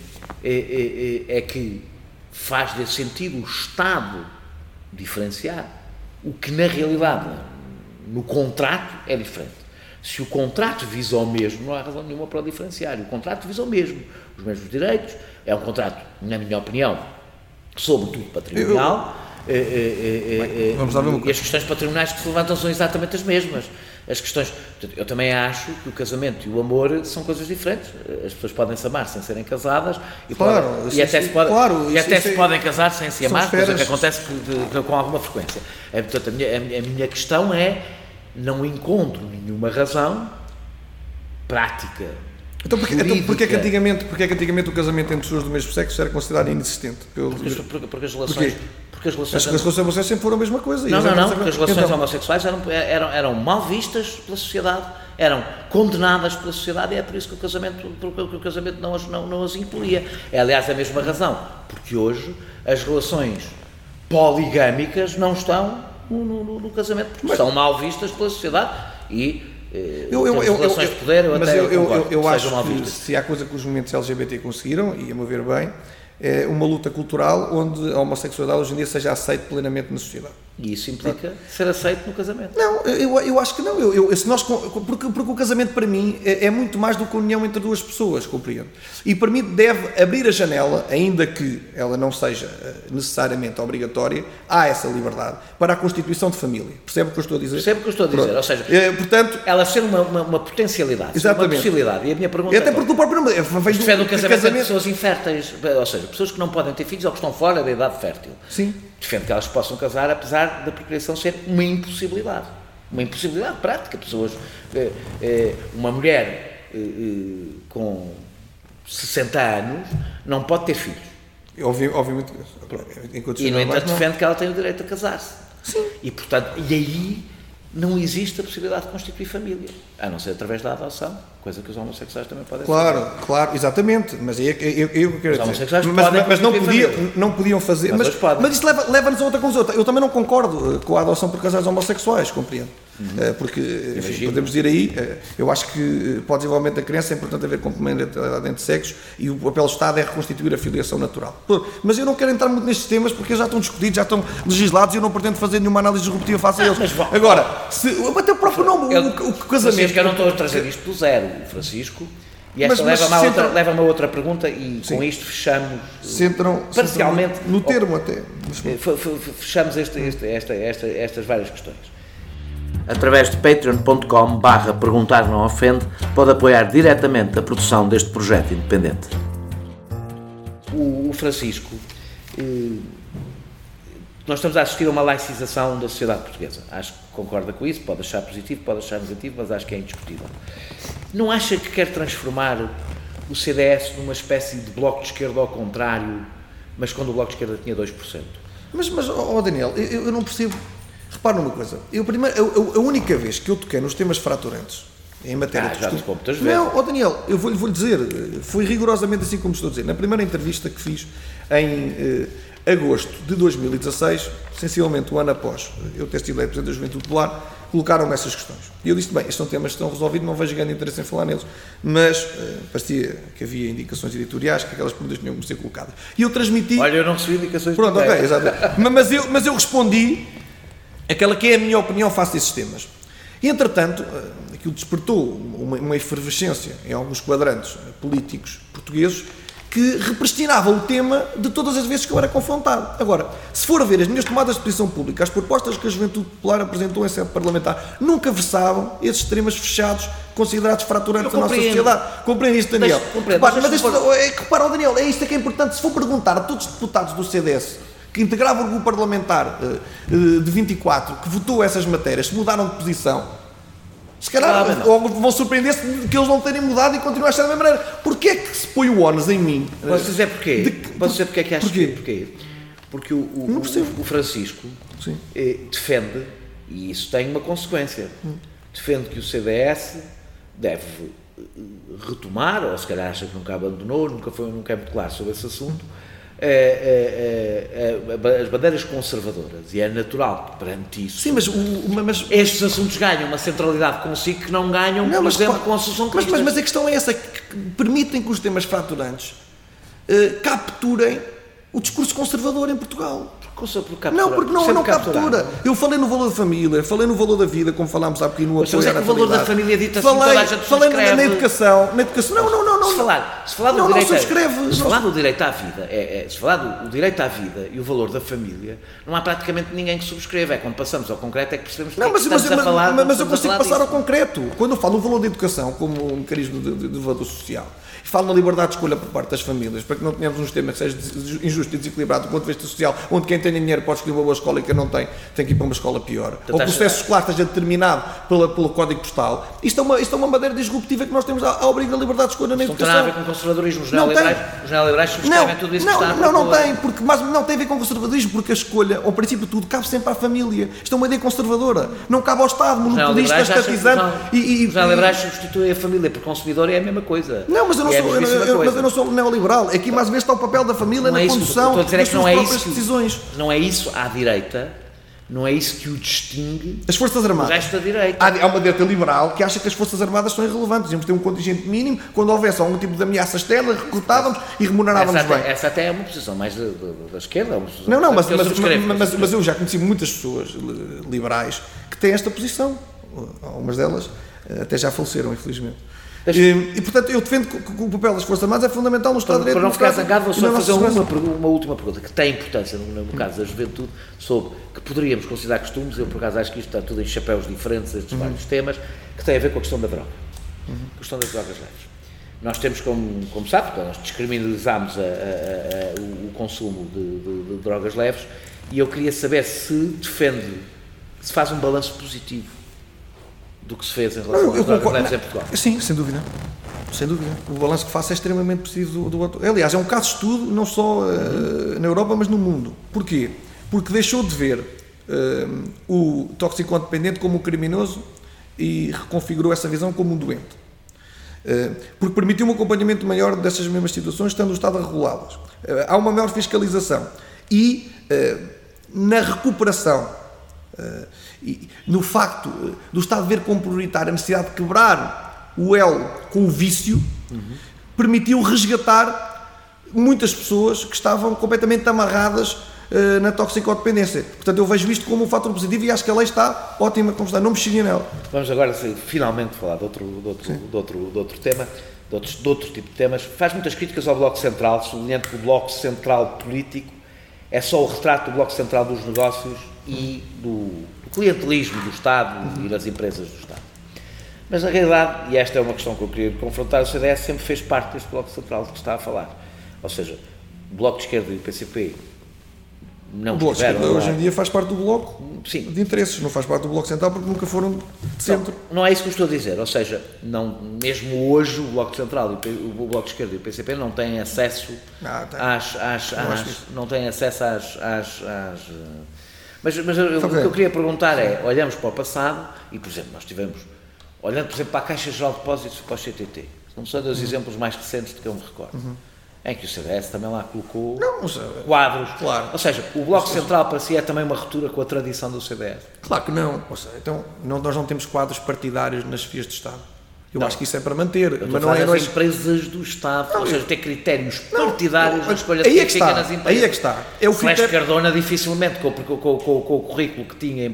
é que faz desse sentido o Estado diferenciar o que na realidade, no contrato, é diferente. Se o contrato visa o mesmo, não há razão nenhuma para o diferenciar. O contrato visa o mesmo, os mesmos direitos. É um contrato, na minha opinião, sobretudo patrimonial. Vamos lá ver uma coisa. E as questões patrimoniais que se levantam são exatamente as mesmas. As questões, eu também acho que o casamento e o amor são coisas diferentes. As pessoas podem se amar sem serem casadas e até se podem casar sem se amar, coisa que acontece com alguma frequência. Portanto, a minha questão é: não encontro nenhuma razão prática. Então porquê que antigamente o casamento entre pessoas do mesmo sexo era considerado inexistente? Porque as relações... As relações homossexuais sempre foram a mesma coisa. Não, porque as relações homossexuais eram mal vistas pela sociedade, eram condenadas pela sociedade, e é por isso que o casamento não as incluía. É, aliás, a mesma razão, porque hoje as relações poligâmicas não estão no casamento, porque estão mal vistas pela sociedade e relações de poder, eu acho que se há coisa que os movimentos LGBT conseguiram, e a meu ver bem, é uma luta cultural onde a homossexualidade hoje em dia seja aceita plenamente na sociedade. E isso implica ser aceito no casamento? Não, eu acho que não. Porque o casamento para mim é muito mais do que a união entre duas pessoas, compreendo. E para mim deve abrir a janela, ainda que ela não seja necessariamente obrigatória, há essa liberdade para a constituição de família. Percebe o que eu estou a dizer? Percebe o que eu estou a dizer. Pronto. Ou seja, portanto, ela ser uma potencialidade, uma possibilidade. E a minha pergunta até porque o próprio nome defende o casamento de pessoas inférteis, ou seja, pessoas que não podem ter filhos ou que estão fora da idade fértil. Sim. Defende que elas possam casar, apesar da procriação ser uma impossibilidade prática. Pessoas, uma mulher com 60 anos não pode ter filhos. Obviamente. E, no entanto, defende que ela tem o direito a casar-se. Sim. E, portanto, aí não existe a possibilidade de constituir família, a não ser através da adoção, coisa que os homossexuais também podem fazer. Claro, exatamente, mas eu quero dizer, mas não podiam fazer, mas isso leva-nos a outra coisa. Eu também não concordo com a adoção por casais homossexuais, compreendo. Porque podemos dizer aí, eu acho que para o desenvolvimento da criança é importante haver complementaridade entre sexos e o papel do Estado é reconstituir a filiação natural. Mas eu não quero entrar muito nestes temas porque já estão discutidos, já estão legislados e eu não pretendo fazer nenhuma análise disruptiva face a eles. Agora, até o próprio nome, o casamento... Eu não estou a trazer isto do zero, Francisco. E esta leva-me a outra pergunta e com isto fechamos parcialmente no termo até. Fechamos estas várias questões. Através de patreon.com/perguntar não ofende, pode apoiar diretamente a produção deste projeto independente. O Francisco, nós estamos a assistir a uma laicização da sociedade portuguesa. Acho que concorda com isso, pode achar positivo, pode achar negativo, mas acho que é indiscutível. Não acha que quer transformar o CDS numa espécie de bloco de esquerda ao contrário, mas quando o bloco de esquerda tinha 2%? Mas Daniel, eu não percebo. Repara numa coisa. A única vez que eu toquei nos temas fraturantes em matéria de já tocou muitas vezes. Não, Daniel, eu vou-lhe dizer, foi rigorosamente assim como estou a dizer. Na primeira entrevista que fiz em agosto de 2016, sensivelmente um ano após eu ter sido eleito Presidente da Juventude Popular, colocaram-me essas questões. E eu disse, bem, estes são temas que estão resolvidos, não vejo grande interesse em falar neles, mas parecia que havia indicações editoriais que aquelas perguntas tinham que ser colocadas. E eu transmiti... Olha, eu não recebi indicações editoriais. Pronto, ok, exato. Mas eu respondi aquela que é a minha opinião face a esses temas. E, entretanto, aquilo despertou uma efervescência em alguns quadrantes políticos portugueses que repristinavam o tema de todas as vezes que eu era confrontado. Agora, se for a ver as minhas tomadas de posição pública, as propostas que a Juventude Popular apresentou em sede parlamentar nunca versavam esses temas fechados, considerados fraturantes da nossa sociedade. Compreende isto, Daniel? Repara, Daniel, é isto que é importante. Se for perguntar a todos os deputados do CDS que integravam o grupo parlamentar de 24, que votou essas matérias, se mudaram de posição, se calhar vão surpreender-se que eles não terem mudado e continuam a achar da mesma maneira. Porquê é que se põe o ónus em mim? Posso dizer porquê? Posso dizer porque é que achas porquê? Porque o Francisco defende, e isso tem uma consequência, defende que o CDS deve retomar, ou se calhar acha que nunca abandonou, nunca é muito claro sobre esse assunto, as bandeiras conservadoras, e é natural perante isso. Sim, mas estes assuntos ganham uma centralidade consigo que não ganham, por exemplo, com a Associação Cristã. Mas a questão é essa, que permitem que os temas fraturantes capturem o discurso conservador em Portugal. Não, porque não captura. Eu falei no valor da família, falei no valor da vida, como falámos há bocadinho no apoio à natalidade. Mas é que o valor da família dita assim, toda a gente falei na educação. Não. Se falar do direito à vida, se falar do direito à vida e o valor da família, não há praticamente ninguém que subscreva. É quando passamos ao concreto é que percebemos que estamos a falar. Mas eu consigo passar ao concreto. Quando eu falo no valor da educação como um mecanismo de elevador social, e falo na liberdade de escolha por parte das famílias, para que não tenhamos um sistema que seja injusto e desequilibrado do ponto de vista social, onde quem tem dinheiro pode escolher uma boa escola e quem não tem que ir para uma escola pior. Ou que o processo escolar esteja determinado pelo código postal. Isto é uma maneira disruptiva que nós temos ao abrir a liberdade de escolha na educação. Não tem a ver com conservadorismo. Os neoliberais subscrevem tudo isso que está. Não tem, mas não tem a ver com conservadorismo, porque a escolha, ao princípio de tudo, cabe sempre à família. Isto é uma ideia conservadora. Não cabe ao Estado, monopolista, estatizante. Os neoliberais substituem a família por consumidor e é a mesma coisa. Não, mas eu não sou neoliberal. Aqui mais uma vez está o papel da família na condução das suas próprias decisões. Não é isso à direita, não é isso que o distingue as Forças Armadas. Do resto da direita. Há uma direita liberal que acha que as Forças Armadas são irrelevantes. Temos de ter um contingente mínimo, quando houvesse algum tipo de ameaça externa, recrutávamos e remunerávamos bem. Essa até é uma posição mais da esquerda. Mas eu já conheci muitas pessoas liberais que têm esta posição. Algumas delas até já faleceram, infelizmente. E portanto eu defendo que o papel das Forças Armadas é fundamental no Estado de Direito. Para não ficar zangado, vou só fazer uma última pergunta que tem importância no caso da juventude, sobre que poderíamos considerar costumes. Eu por acaso acho que isto está tudo em chapéus diferentes, estes vários temas, que tem a ver com a questão da droga, a questão das drogas leves. Nós temos, como sabe, nós descriminalizámos o consumo de drogas leves, e eu queria saber se faz um balanço positivo do que se fez em relação às drogas leves em Portugal. Sim, sem dúvida. O balanço que faço é extremamente preciso do outro. Aliás, é um caso de estudo, não só na Europa, mas no mundo. Porquê? Porque deixou de ver o toxicodependente como um criminoso e reconfigurou essa visão como um doente. Porque permitiu um acompanhamento maior dessas mesmas situações, estando o Estado a regulá-las. Há uma maior fiscalização. E na recuperação E no facto do Estado ver como prioritária a necessidade de quebrar o elo com o vício, permitiu resgatar muitas pessoas que estavam completamente amarradas na toxicodependência. Portanto, eu vejo isto como um fator positivo e acho que a lei está ótima como está, não mexeria nela. Vamos agora finalmente falar de outro tema, de outro tipo de temas. Faz muitas críticas ao Bloco Central, sublinhando que o Bloco Central político é só o retrato do Bloco Central dos negócios e do clientelismo do Estado e das empresas do Estado. Mas na realidade, e esta é uma questão que eu queria confrontar, o CDS sempre fez parte deste Bloco Central de que está a falar. Ou seja, o Bloco de Esquerda e o PCP não estiveram lá. Hoje em dia faz parte do Bloco Sim. de interesses, não faz parte do Bloco Central porque nunca foram de centro. Não é isso que eu estou a dizer, ou seja, não, mesmo hoje o Bloco Central, o Bloco de Esquerda e o PCP não têm acesso não têm acesso mas o que eu queria perguntar é, olhamos para o passado e, por exemplo, nós tivemos, olhando, por exemplo, para a Caixa Geral de Depósitos e para o CTT, não são dos exemplos mais recentes de que eu me recordo, em que o CDS também lá colocou quadros. Claro. Ou seja, o Bloco Central para si é também uma ruptura com a tradição do CDS. Claro que não. Ou seja, então, nós não temos quadros partidários nas chefias de Estado. Eu acho que isso é para manter. Mas não é as empresas do Estado, ou seja, ter critérios partidários na escolha de quem fica nas empresas. Aí é que está. É o Flash Cardona dificilmente, com o currículo que tinha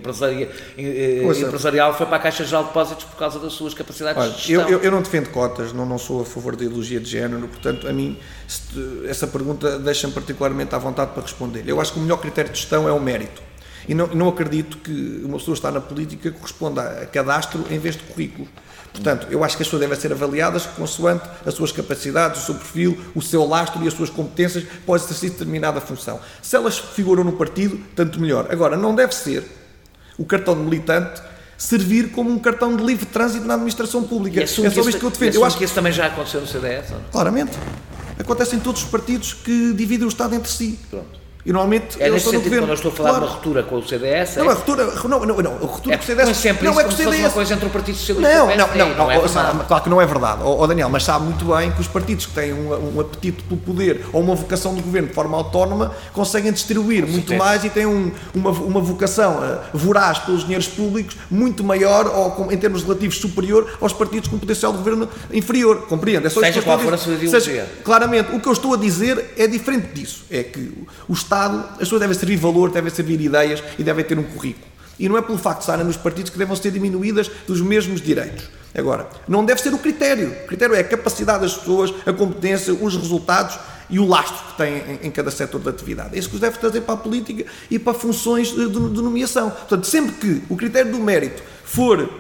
empresarial, foi para a Caixa Geral de Depósitos por causa das suas capacidades de gestão. Eu não defendo cotas, não sou a favor da ideologia de género, portanto, a mim, essa pergunta deixa-me particularmente à vontade para responder. Eu acho que o melhor critério de gestão é o mérito. E não acredito que uma pessoa está na política corresponda a cadastro em vez de currículo. Portanto, eu acho que as pessoas devem ser avaliadas consoante as suas capacidades, o seu perfil, o seu lastro e as suas competências para o exercício de determinada função. Se elas figuram no partido, tanto melhor. Agora, não deve ser o cartão de militante servir como um cartão de livre trânsito na administração pública. É só isto que eu defendo. Eu acho que isso também já aconteceu no CDS, não? Claramente. Acontece em todos os partidos que dividem o Estado entre si. Pronto. E normalmente é nesse sentido, quando eu estou a falar de uma ruptura com o CDS... Não, a ruptura com o CDS... Não é sempre isso, como se fosse uma coisa entre o Partido Socialista e o PSD. Não, claro que não é verdade. Daniel, mas sabe muito bem que os partidos que têm um apetite pelo poder ou uma vocação de governo de forma autónoma conseguem distribuir muito mais e têm uma vocação voraz pelos dinheiros públicos muito maior ou, em termos relativos, superior aos partidos com potencial de governo inferior. Compreende? É só seja qual for a sua ideologia. Claramente, o que eu estou a dizer é diferente disso. É que o Estado, as pessoas devem servir valor, devem servir ideias e devem ter um currículo. E não é pelo facto de estarem nos partidos que devem ser diminuídas dos mesmos direitos. Agora, não deve ser o critério. O critério é a capacidade das pessoas, a competência, os resultados e o lastro que têm em cada setor de atividade. É isso que os deve trazer para a política e para funções de nomeação. Portanto, sempre que o critério do mérito for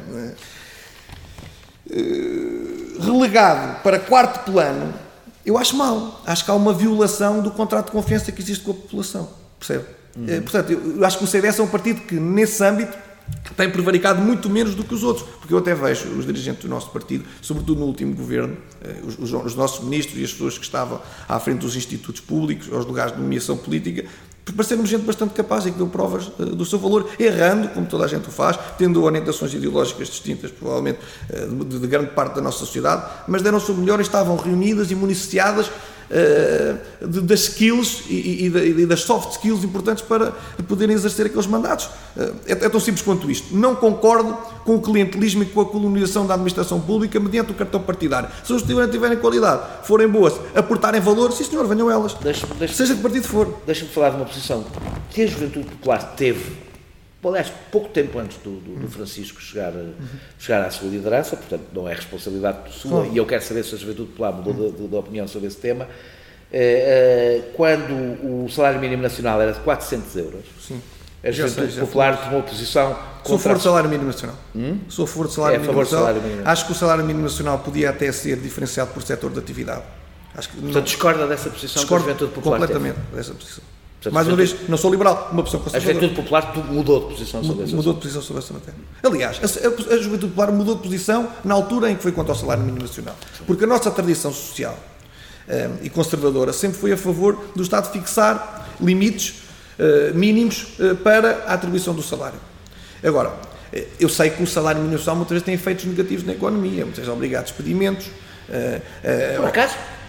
relegado para quarto plano, eu acho mal. Acho que há uma violação do contrato de confiança que existe com a população. Percebe? Portanto, eu acho que o CDS é um partido que, nesse âmbito, tem prevaricado muito menos do que os outros. Porque eu até vejo os dirigentes do nosso partido, sobretudo no último governo, os nossos ministros e as pessoas que estavam à frente dos institutos públicos, aos lugares de nomeação política, pareceram gente bastante capaz e que deu provas do seu valor, errando, como toda a gente o faz, tendo orientações ideológicas distintas, provavelmente, de grande parte da nossa sociedade, mas deram o seu melhor e estavam reunidas e municiadas das skills e das soft skills importantes para poderem exercer aqueles mandatos. É tão simples quanto isto. Não concordo com o clientelismo e com a colonização da administração pública mediante o cartão partidário. Se os tiverem qualidade, forem boas, aportarem valor, sim senhor, venham elas. Seja de partido for. Deixa-me falar de uma posição que a Juventude Popular teve, aliás, pouco tempo antes do Francisco chegar à sua liderança, portanto não é responsabilidade sua, e eu quero saber se a Juventude Popular mudou de opinião sobre esse tema. Quando o salário mínimo nacional era de 400 euros, sim. A Juventude Popular tomou posição contra... Sou a favor do salário mínimo nacional. Sou a favor do salário mínimo nacional. Acho que o salário mínimo nacional podia até ser diferenciado por setor de atividade. Acho que portanto, discorda dessa posição que a Juventude Popular completamente dessa posição. Portanto, mais uma vez, não sou liberal, uma posição conservadora. A Juventude Popular mudou de posição sobre essa Mudou de posição sobre essa matéria. Aliás, a Juventude Popular mudou de posição na altura em que foi contra o salário mínimo nacional. Porque a nossa tradição social e conservadora sempre foi a favor do Estado fixar limites mínimos para a atribuição do salário. Agora, eu sei que o salário mínimo nacional muitas vezes tem efeitos negativos na economia, muitas vezes obriga a despedimentos. Por acaso?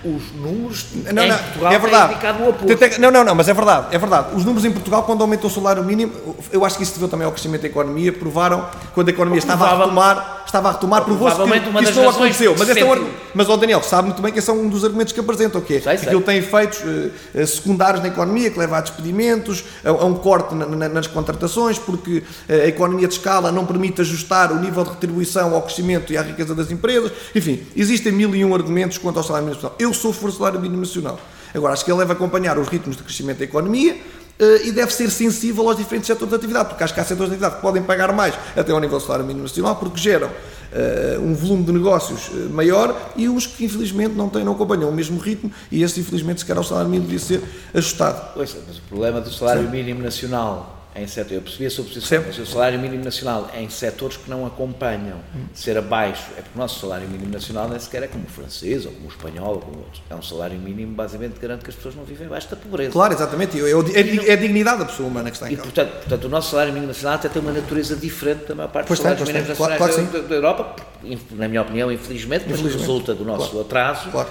os números Não, em Portugal é verdade. têm indicado o oposto. Não, mas é verdade. Os números em Portugal, quando aumentou o salário mínimo, eu acho que isso deveu também ao crescimento da economia, provaram, quando a economia estava a retomar, provou-se que isso não aconteceu. Mas Daniel, sabe muito bem que esse é um dos argumentos que apresentam, que é aquilo tem efeitos secundários na economia, que leva a despedimentos, a um corte nas contratações, porque a economia de escala não permite ajustar o nível de retribuição ao crescimento e à riqueza das empresas. Enfim, existem 1001 argumentos quanto ao salário mínimo nacional. Eu sou a favor do salário mínimo nacional. Agora, acho que ele deve acompanhar os ritmos de crescimento da economia e deve ser sensível aos diferentes setores de atividade, porque acho que há setores de atividade que podem pagar mais até ao nível do salário mínimo nacional, porque geram um volume de negócios maior, e os que infelizmente não acompanham o mesmo ritmo, e esse infelizmente se calhar o salário mínimo devia ser ajustado. Pois, mas o problema do salário mínimo nacional em setores, eu percebi a sua posição, mas o salário mínimo nacional em setores que não acompanham ser abaixo, é porque o nosso salário mínimo nacional nem sequer é como o francês, ou como o espanhol, ou como outros. É um salário mínimo basicamente que garante que as pessoas não vivem abaixo da pobreza. Claro, exatamente, é a dignidade da pessoa humana que está em causa. E portanto o nosso salário mínimo nacional até tem uma natureza diferente da maior parte dos salários mínimos nacionais da Europa, na minha opinião, infelizmente, mas resulta do nosso atraso. Claro.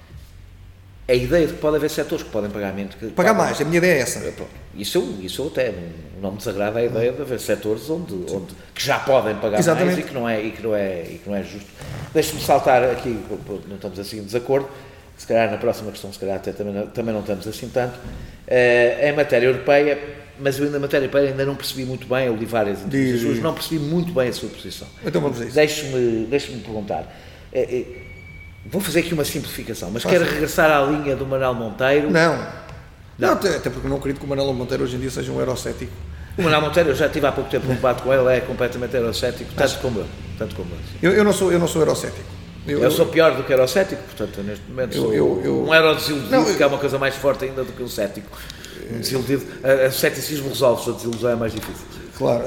A ideia de que pode haver setores que podem pagar menos. Pagar mais, a minha ideia é essa. Isso até não me desagrada a ideia de haver setores que já podem pagar mais e que não é justo. Deixe-me saltar aqui, não estamos assim em desacordo, se calhar na próxima questão, se calhar até também não estamos assim tanto, em matéria europeia, mas eu na matéria europeia ainda não percebi muito bem, eu li várias entrevistas, não percebi muito bem a sua posição. Então vamos a isso. Deixe-me perguntar. Vou fazer aqui uma simplificação, mas quero regressar à linha do Manuel Monteiro. Não, até porque não acredito que o Manuel Monteiro hoje em dia seja um eurocético. O Manuel Monteiro, eu já tive há pouco tempo um debate com ele, é completamente eurocético, tanto como eu. Eu não sou eurocético. Eu sou pior do que eurocético, portanto, neste momento sou um eurodesiludido, que é uma coisa mais forte ainda do que um cético. Um desiludido, o ceticismo resolve-se, a desilusão é mais difícil. Claro.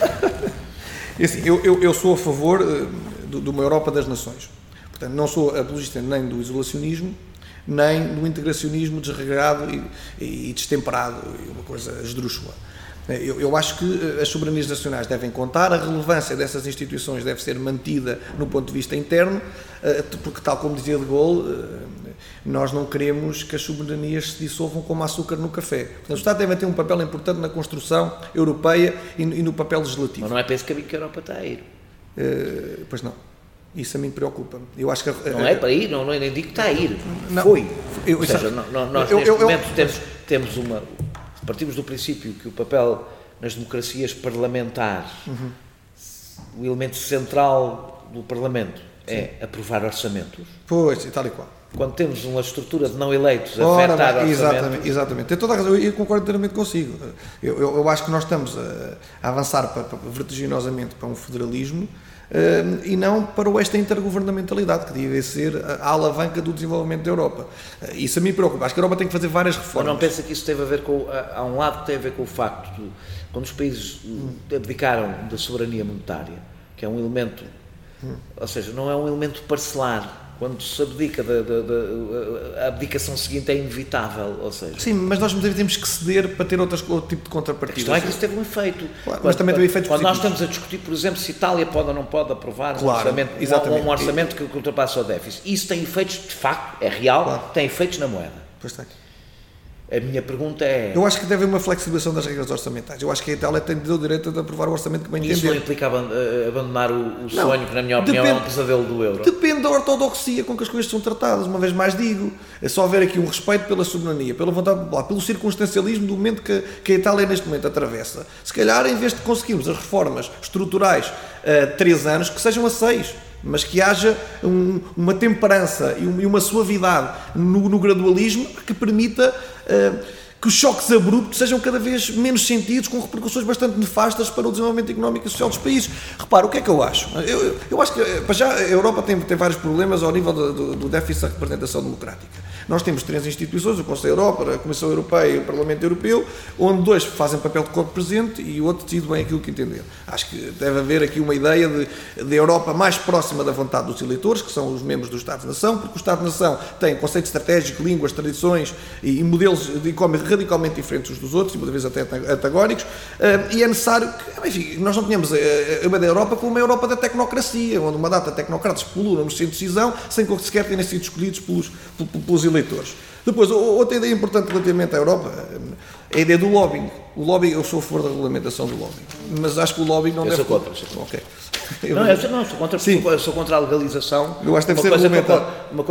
Assim, eu sou a favor de uma Europa das nações. Portanto, não sou apologista nem do isolacionismo, nem do integracionismo desregrado e destemperado, uma coisa esdrúxula. Eu acho que as soberanias nacionais devem contar, a relevância dessas instituições deve ser mantida no ponto de vista interno, porque, tal como dizia de Gaulle, nós não queremos que as soberanias se dissolvam como açúcar no café. Portanto, o Estado deve ter um papel importante na construção europeia e no papel legislativo. Mas não é para esse caminho que a Europa está a ir. Pois não. Isso a mim preocupa. Eu acho que não é para ir, não nem digo que está a ir. Não. Foi. Ou seja, nós neste momento temos uma... Partimos do princípio que o papel nas democracias parlamentares, o elemento central do Parlamento é aprovar orçamentos. Pois, e tal e qual. Quando temos uma estrutura de não eleitos a afetar orçamentos... Exatamente. Tem toda a razão. Eu concordo inteiramente consigo. Eu acho que nós estamos a avançar vertiginosamente para um federalismo e não para esta intergovernamentalidade, que deve ser a alavanca do desenvolvimento da Europa. Isso a mim preocupa. Acho que a Europa tem que fazer várias reformas. Mas não pensa que isso teve a ver com... Há um lado que tem a ver com o facto de, quando os países abdicaram da soberania monetária, que é um elemento... Ou seja, não é um elemento parcelar. Quando se abdica, a abdicação seguinte é inevitável, ou seja... Sim, mas nós temos que ceder para ter outro tipo de contrapartida. A questão é que isso teve um efeito. Claro, mas também teve efeitos quando positivos. Nós estamos a discutir, por exemplo, se Itália pode ou não pode aprovar um orçamento que ultrapassa o déficit. Isso tem efeitos, de facto, é real, claro. Tem efeitos na moeda. Pois tem. A minha pergunta é... Eu acho que deve haver uma flexibilização das regras orçamentais. Eu acho que a Itália tem o direito de aprovar o orçamento que bem entender. Isso não implica abandonar o sonho, que na minha opinião é um pesadelo do euro? Depende da ortodoxia com que as coisas são tratadas. Uma vez mais digo, é só haver aqui um respeito pela soberania, pela vontade popular, pelo circunstancialismo do momento que a Itália neste momento atravessa. Se calhar, em vez de conseguirmos as reformas estruturais a 3 anos, que sejam a 6. Mas que haja uma temperança e uma suavidade no gradualismo que permita que os choques abruptos sejam cada vez menos sentidos, com repercussões bastante nefastas para o desenvolvimento económico e social dos países. Repara, o que é que eu acho? Eu acho que, para já, a Europa tem vários problemas ao nível do déficit da representação democrática. Nós temos 3 instituições, o Conselho da Europa, a Comissão Europeia e o Parlamento Europeu, onde 2 fazem papel de corpo presente e o outro decide bem aquilo que entender. Acho que deve haver aqui uma ideia de Europa mais próxima da vontade dos eleitores, que são os membros do Estado-nação, porque o Estado-nação tem conceito estratégico, línguas, tradições e modelos de economia radicalmente diferentes uns dos outros, e muitas vezes até antagónicos, e é necessário que, enfim, nós não tenhamos a ideia da Europa como uma Europa da tecnocracia, onde uma data de tecnocratas pululam no centro de decisão, sem que sequer tenham sido escolhidos pelos eleitores. Depois, outra ideia importante relativamente à Europa é a ideia do lobbying. O lobbying, eu sou a favor da regulamentação do lobbying, mas acho que o lobbying não deve... Eu sou contra. Ok. Eu sou contra, eu sou contra a legalização. Eu acho que deve ser regulamentado.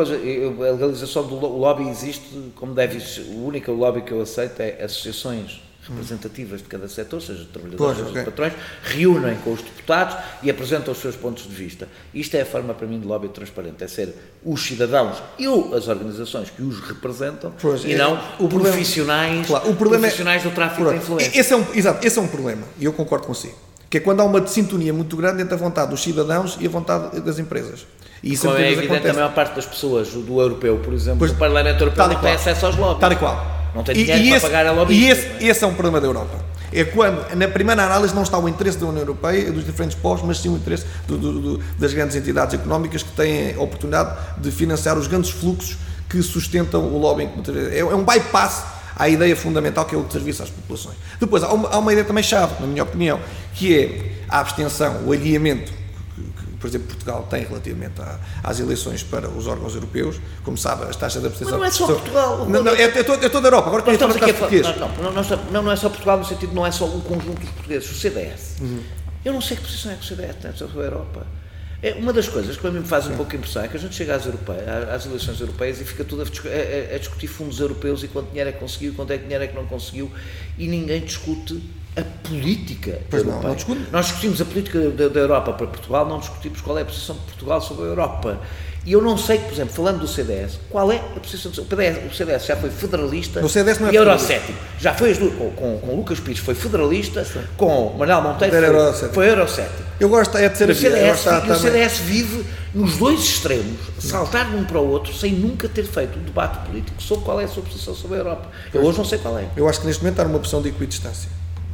A legalização do lobby existe como deve existir. O único lobby que eu aceito é associações representativas de cada setor, seja trabalhadores ou patrões, reúnem com os deputados e apresentam os seus pontos de vista. Isto é a forma para mim de lobby transparente, é ser os cidadãos e as organizações que os representam e não profissionais, profissionais do tráfico de influência. Esse é um problema, e eu concordo consigo. Que é quando há uma sintonia muito grande entre a vontade dos cidadãos e a vontade das empresas. E isso como é evidente, a maior parte das pessoas do europeu, por exemplo, do Parlamento Europeu, não tem acesso aos lobbies. Tal e qual. Não tem dinheiro para pagar a lobbyista. E esse é um problema da Europa. É quando, na primeira análise, não está o interesse da União Europeia, dos diferentes povos, mas sim o interesse das grandes entidades económicas que têm a oportunidade de financiar os grandes fluxos que sustentam o lobbying. É um bypass à ideia fundamental que é o serviço às populações. Depois, há uma ideia também chave, na minha opinião, que é a abstenção, o alheamento que, por exemplo, Portugal tem relativamente às eleições para os órgãos europeus. Como sabe, as taxas de abstenção... Mas não é só Portugal. É toda a Europa. Agora quem está no caso português. Não é só Portugal, no sentido, não é só o conjunto dos portugueses, o CDS. Eu não sei que posição é que o CDS tem sobre a Europa. É uma das coisas que para mim me faz um pouco impressão é que a gente chega às eleições europeias e fica tudo a discutir fundos europeus e quanto dinheiro é que conseguiu, quanto é que dinheiro é que não conseguiu, e ninguém discute a política europeia. Não discute. Nós discutimos a política da Europa para Portugal, não discutimos qual é a posição de Portugal sobre a Europa. E eu não sei, por exemplo, falando do CDS, qual é a posição do CDS? O CDS já foi federalista e eurocético. Já foi as duas, com Lucas Pires foi federalista, com Manuel Monteiro foi eurocético. Eu gosto de ser o CDS vive nos dois extremos, saltar de um para o outro, sem nunca ter feito um debate político sobre qual é a sua posição sobre a Europa. Eu hoje não sei qual é. Eu acho que neste momento está numa posição de equidistância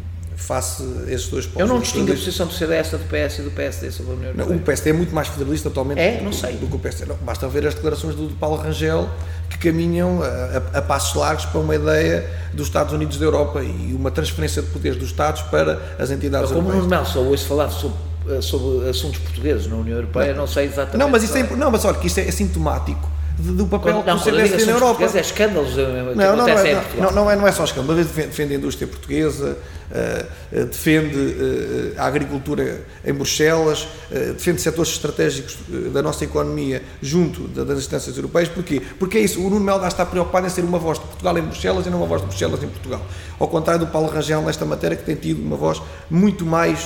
face a esses dois povos. Eu não distingo a posição do CDS, do PS e do PSD sobre a União Europeia. O PSD é muito mais federalista atualmente do que o PSD. Não, basta ver as declarações do Paulo Rangel, que caminham a passos largos para uma ideia dos Estados Unidos da Europa e uma transferência de poderes dos Estados para as entidades europeias. Como o Nuno Melo só ouço falar sobre assuntos portugueis na União Europeia, não sei exatamente. Não, mas mas olha, que isto é sintomático do papel que o CDS tem na Europa. É escândalos. Não é só escândalo. Uma vez defende a indústria portuguesa, defende a agricultura em Bruxelas, defende setores estratégicos da nossa economia junto das instâncias europeias. Porquê? Porque é isso. O Nuno Melo está preocupado em ser uma voz de Portugal em Bruxelas e não uma voz de Bruxelas em Portugal. Ao contrário do Paulo Rangel nesta matéria, que tem tido uma voz muito mais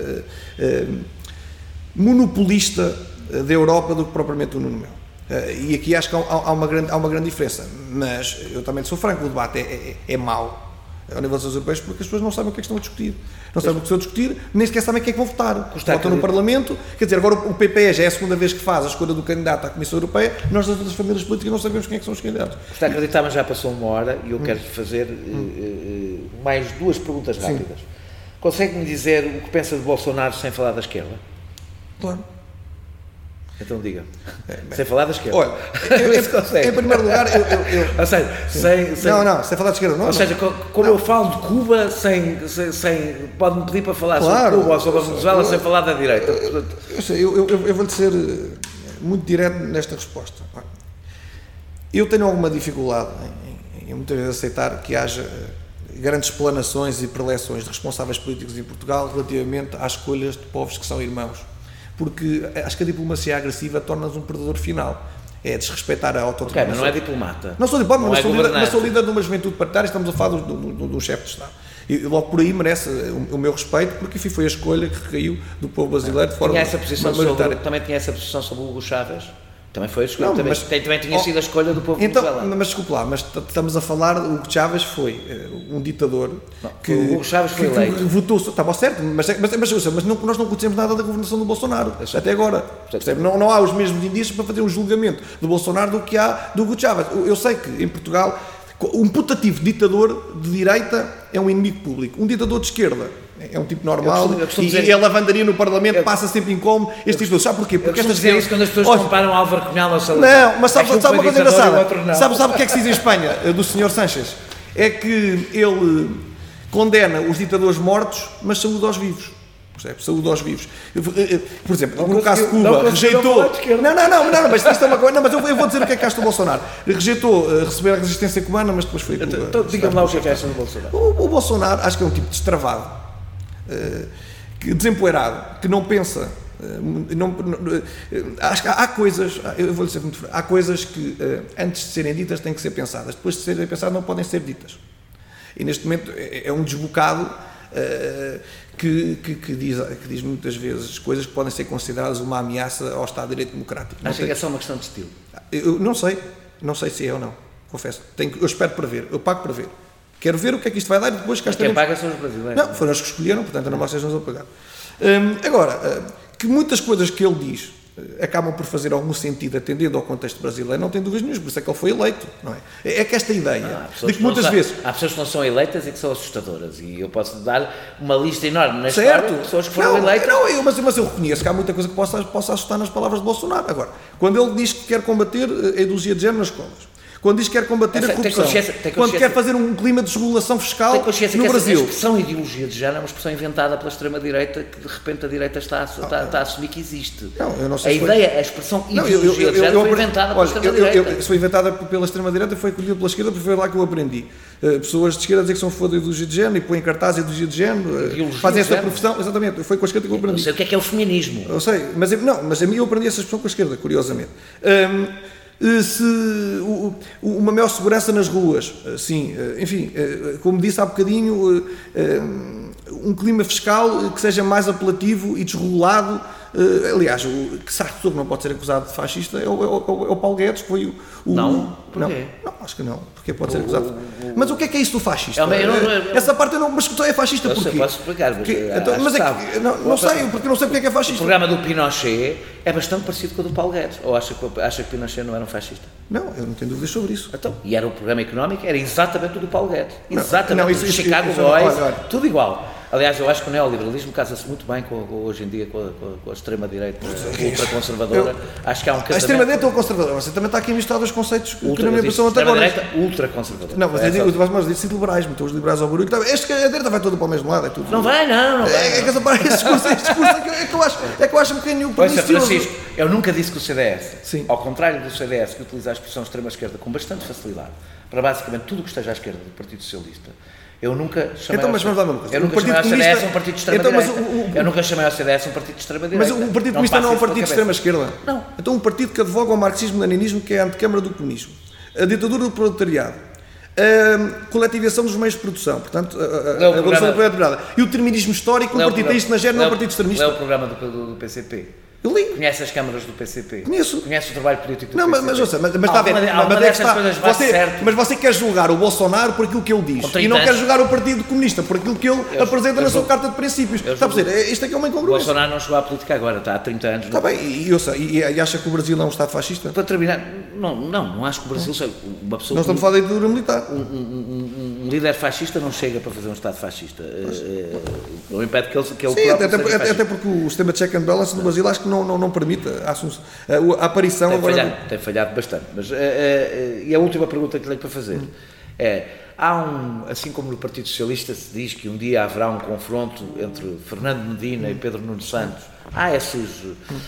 monopolista da Europa do que propriamente o Nuno Melo. E aqui acho que há uma grande diferença, mas eu também sou franco, o debate é mau ao nível das europeias porque as pessoas não sabem o que é que estão a discutir, não sabem o que estão a discutir, nem sequer sabem quem é que vão votar. Votam no Parlamento, quer dizer, agora o PPE já é a segunda vez que faz a escolha do candidato à Comissão Europeia, nós das outras famílias políticas não sabemos quem é que são os candidatos. Está a acreditar, mas já passou uma hora e eu quero fazer mais 2 perguntas rápidas. Consegue-me dizer o que pensa de Bolsonaro sem falar da esquerda? Claro. Então diga. Sem falar da esquerda. Olha, em primeiro lugar, ou seja, sem falar de esquerda, não. Ou seja, quando eu falo de Cuba, pode-me pedir para falar sobre Cuba ou sobre a Venezuela sem falar da direita. Eu vou-lhe ser muito direto nesta resposta. Eu tenho alguma dificuldade em muitas vezes aceitar que haja grandes explanações e preleções de responsáveis políticos em Portugal relativamente às escolhas de povos que são irmãos. Porque acho que a diplomacia agressiva torna-nos um perdedor final. É desrespeitar a autodeterminação. Mas não é diplomata. Não sou diplomata, mas sou líder de uma juventude partidária, estamos a falar do chefe de Estado. E logo por aí merece o meu respeito, porque enfim, foi a escolha que recaiu do povo brasileiro de forma majoritária. Também tinha essa posição sobre o Hugo Chávez? Também foi a escolha, também tinha sido a escolha do povo venezuelano. Mas desculpe lá, mas estamos a falar, o Hugo Chávez foi um ditador que... O Hugo Chávez foi eleito. Que votou, estava certo, mas nós não conhecemos nada da governação do Bolsonaro, até agora. Não há os mesmos indícios para fazer um julgamento do Bolsonaro do que há do Hugo Chávez. Eu sei que em Portugal um putativo ditador de direita é um inimigo público. Um ditador de esquerda é um tipo normal e a lavandaria no Parlamento passa sempre incómodo. Este tipo de... Sabe porquê? Porque estas dizer isso quando as pessoas comparam Álvaro Cunhal ao Salazar. Não, mas sabe uma coisa engraçada? Sabe o que é que se diz em Espanha do Sr. Sánchez? É que ele condena os ditadores mortos, mas saúda aos vivos. Percebe? Saúde aos vivos. Por exemplo, no caso de Cuba, rejeitou... Não, mas isto é uma coisa... Não, mas eu vou dizer o que é que acha do Bolsonaro. Rejeitou receber a resistência cubana, mas depois foi Cuba. Então diga-me lá o que é que acha do Bolsonaro. O Bolsonaro, acho que é um tipo destravado, desempoeirado, que não pensa... acho que há coisas, eu vou-lhe ser muito franco, há coisas que antes de serem ditas têm que ser pensadas, depois de serem pensadas não podem ser ditas. E neste momento é um desbocado que diz muitas vezes coisas que podem ser consideradas uma ameaça ao Estado de Direito Democrático. Acho que é só uma questão de estilo. Eu não sei se é ou não, confesso. Eu espero para ver, eu pago para ver. Quero ver o que é que isto vai dar e depois cá estaremos. Quem paga são os brasileiros. Não, foram os que escolheram, portanto não vocês não vão pagar. Agora, que muitas coisas que ele diz acabam por fazer algum sentido atendendo ao contexto brasileiro, não tem dúvidas nenhuma, por isso é que ele foi eleito, não é? É que esta ideia de que muitas vezes... Há pessoas que não são eleitas e que são assustadoras, e eu posso dar uma lista enorme na história de pessoas que foram eleitas. Mas eu reconheço que há muita coisa que possa assustar nas palavras de Bolsonaro. Agora, quando ele diz que quer combater a ideologia de género nas escolas, quando diz que quer combater a corrupção, quando quer fazer um clima de desregulação fiscal no Brasil. A expressão ideologia de género é uma expressão inventada pela extrema-direita que de repente a direita está a assumir que existe. Eu não sei a expressão ideologia de género foi inventada pela extrema-direita. Foi inventada pela extrema-direita e foi acolhida pela esquerda, porque foi lá que eu aprendi. Pessoas de esquerda dizem que são fora da ideologia de género e põem cartaz ideologia de género, fazem esta profissão, exatamente, foi com a esquerda que eu aprendi. Eu sei o que é o feminismo. Eu sei, mas a mim eu aprendi essa expressão com a esquerda, curiosamente. Uma maior segurança nas ruas, sim, enfim, como disse há bocadinho, um clima fiscal que seja mais apelativo e desregulado. Aliás, que sabe que não pode ser acusado de fascista é o Paulo Guedes, que foi o... Não? Porquê? Não, acho que não, porque pode ser acusado mas o que é isso do fascista? Essa parte eu não... Mas é fascista porquê? Eu posso explicar, não sei, porque não sei porque é que é fascista. O programa do Pinochet é bastante parecido com o do Paulo Guedes, ou acha que Pinochet não era um fascista? Não, eu não tenho dúvidas sobre isso. Então, e era o programa económico, era exatamente o do Paulo Guedes. Exatamente, o Chicago Boys, tudo igual. Aliás, eu acho que o neoliberalismo casa-se muito bem hoje em dia com a extrema-direita ultraconservadora. Acho que há um casamento... A extrema-direita ou conservadora? Você também está aqui a misturar os conceitos que na minha versão até agora. Extrema-direita ultraconservadora. Não, mas disse liberais, meteu os liberais ao barulho. A direita vai toda para o mesmo lado, é tudo. Não vai. É que esse discurso é que eu acho um bocadinho pernicioso. Francisco, eu nunca disse que o CDS, ao contrário do CDS, que utiliza a expressão extrema-esquerda com bastante facilidade, para basicamente tudo o que esteja à esquerda do Partido Socialista, eu nunca chamei ao CDS um partido de extrema-direita. Eu nunca chamei ao CDS um partido de extrema-direita. Mas o Partido Comunista não é um partido de extrema-esquerda? Não. Então um partido que advoga ao marxismo-leninismo, que é a antecâmara do comunismo, a ditadura do proletariado, a coletivização dos meios de produção, portanto, a revolução do proletariado, e o determinismo histórico, um partido isto na género, não é um partido extremista. É o programa do PCP. Eu li. Conhece as câmaras do PCP? Conheço. Conhece o trabalho político do PCP? Não, mas está a ver. Mas você quer julgar o Bolsonaro por aquilo que ele diz e não quer julgar o Partido Comunista por aquilo que ele apresenta na sua carta de princípios. Está a perceber? Isto é que é uma incongruência. O Bolsonaro não chegou à política agora, está há 30 anos. Está bem, e acha que o Brasil é um Estado fascista? Para terminar, não acho que o Brasil seja uma pessoa... Nós estamos a falar da ditadura militar. Um líder fascista não chega para fazer um Estado fascista. Não impede que ele Sim, até porque o sistema de check and balance no Brasil acho que não permite a aparição tem falhado bastante. Mas, e a última pergunta que tenho para fazer assim como no Partido Socialista se diz que um dia haverá um confronto entre Fernando Medina e Pedro Nuno Santos, há esses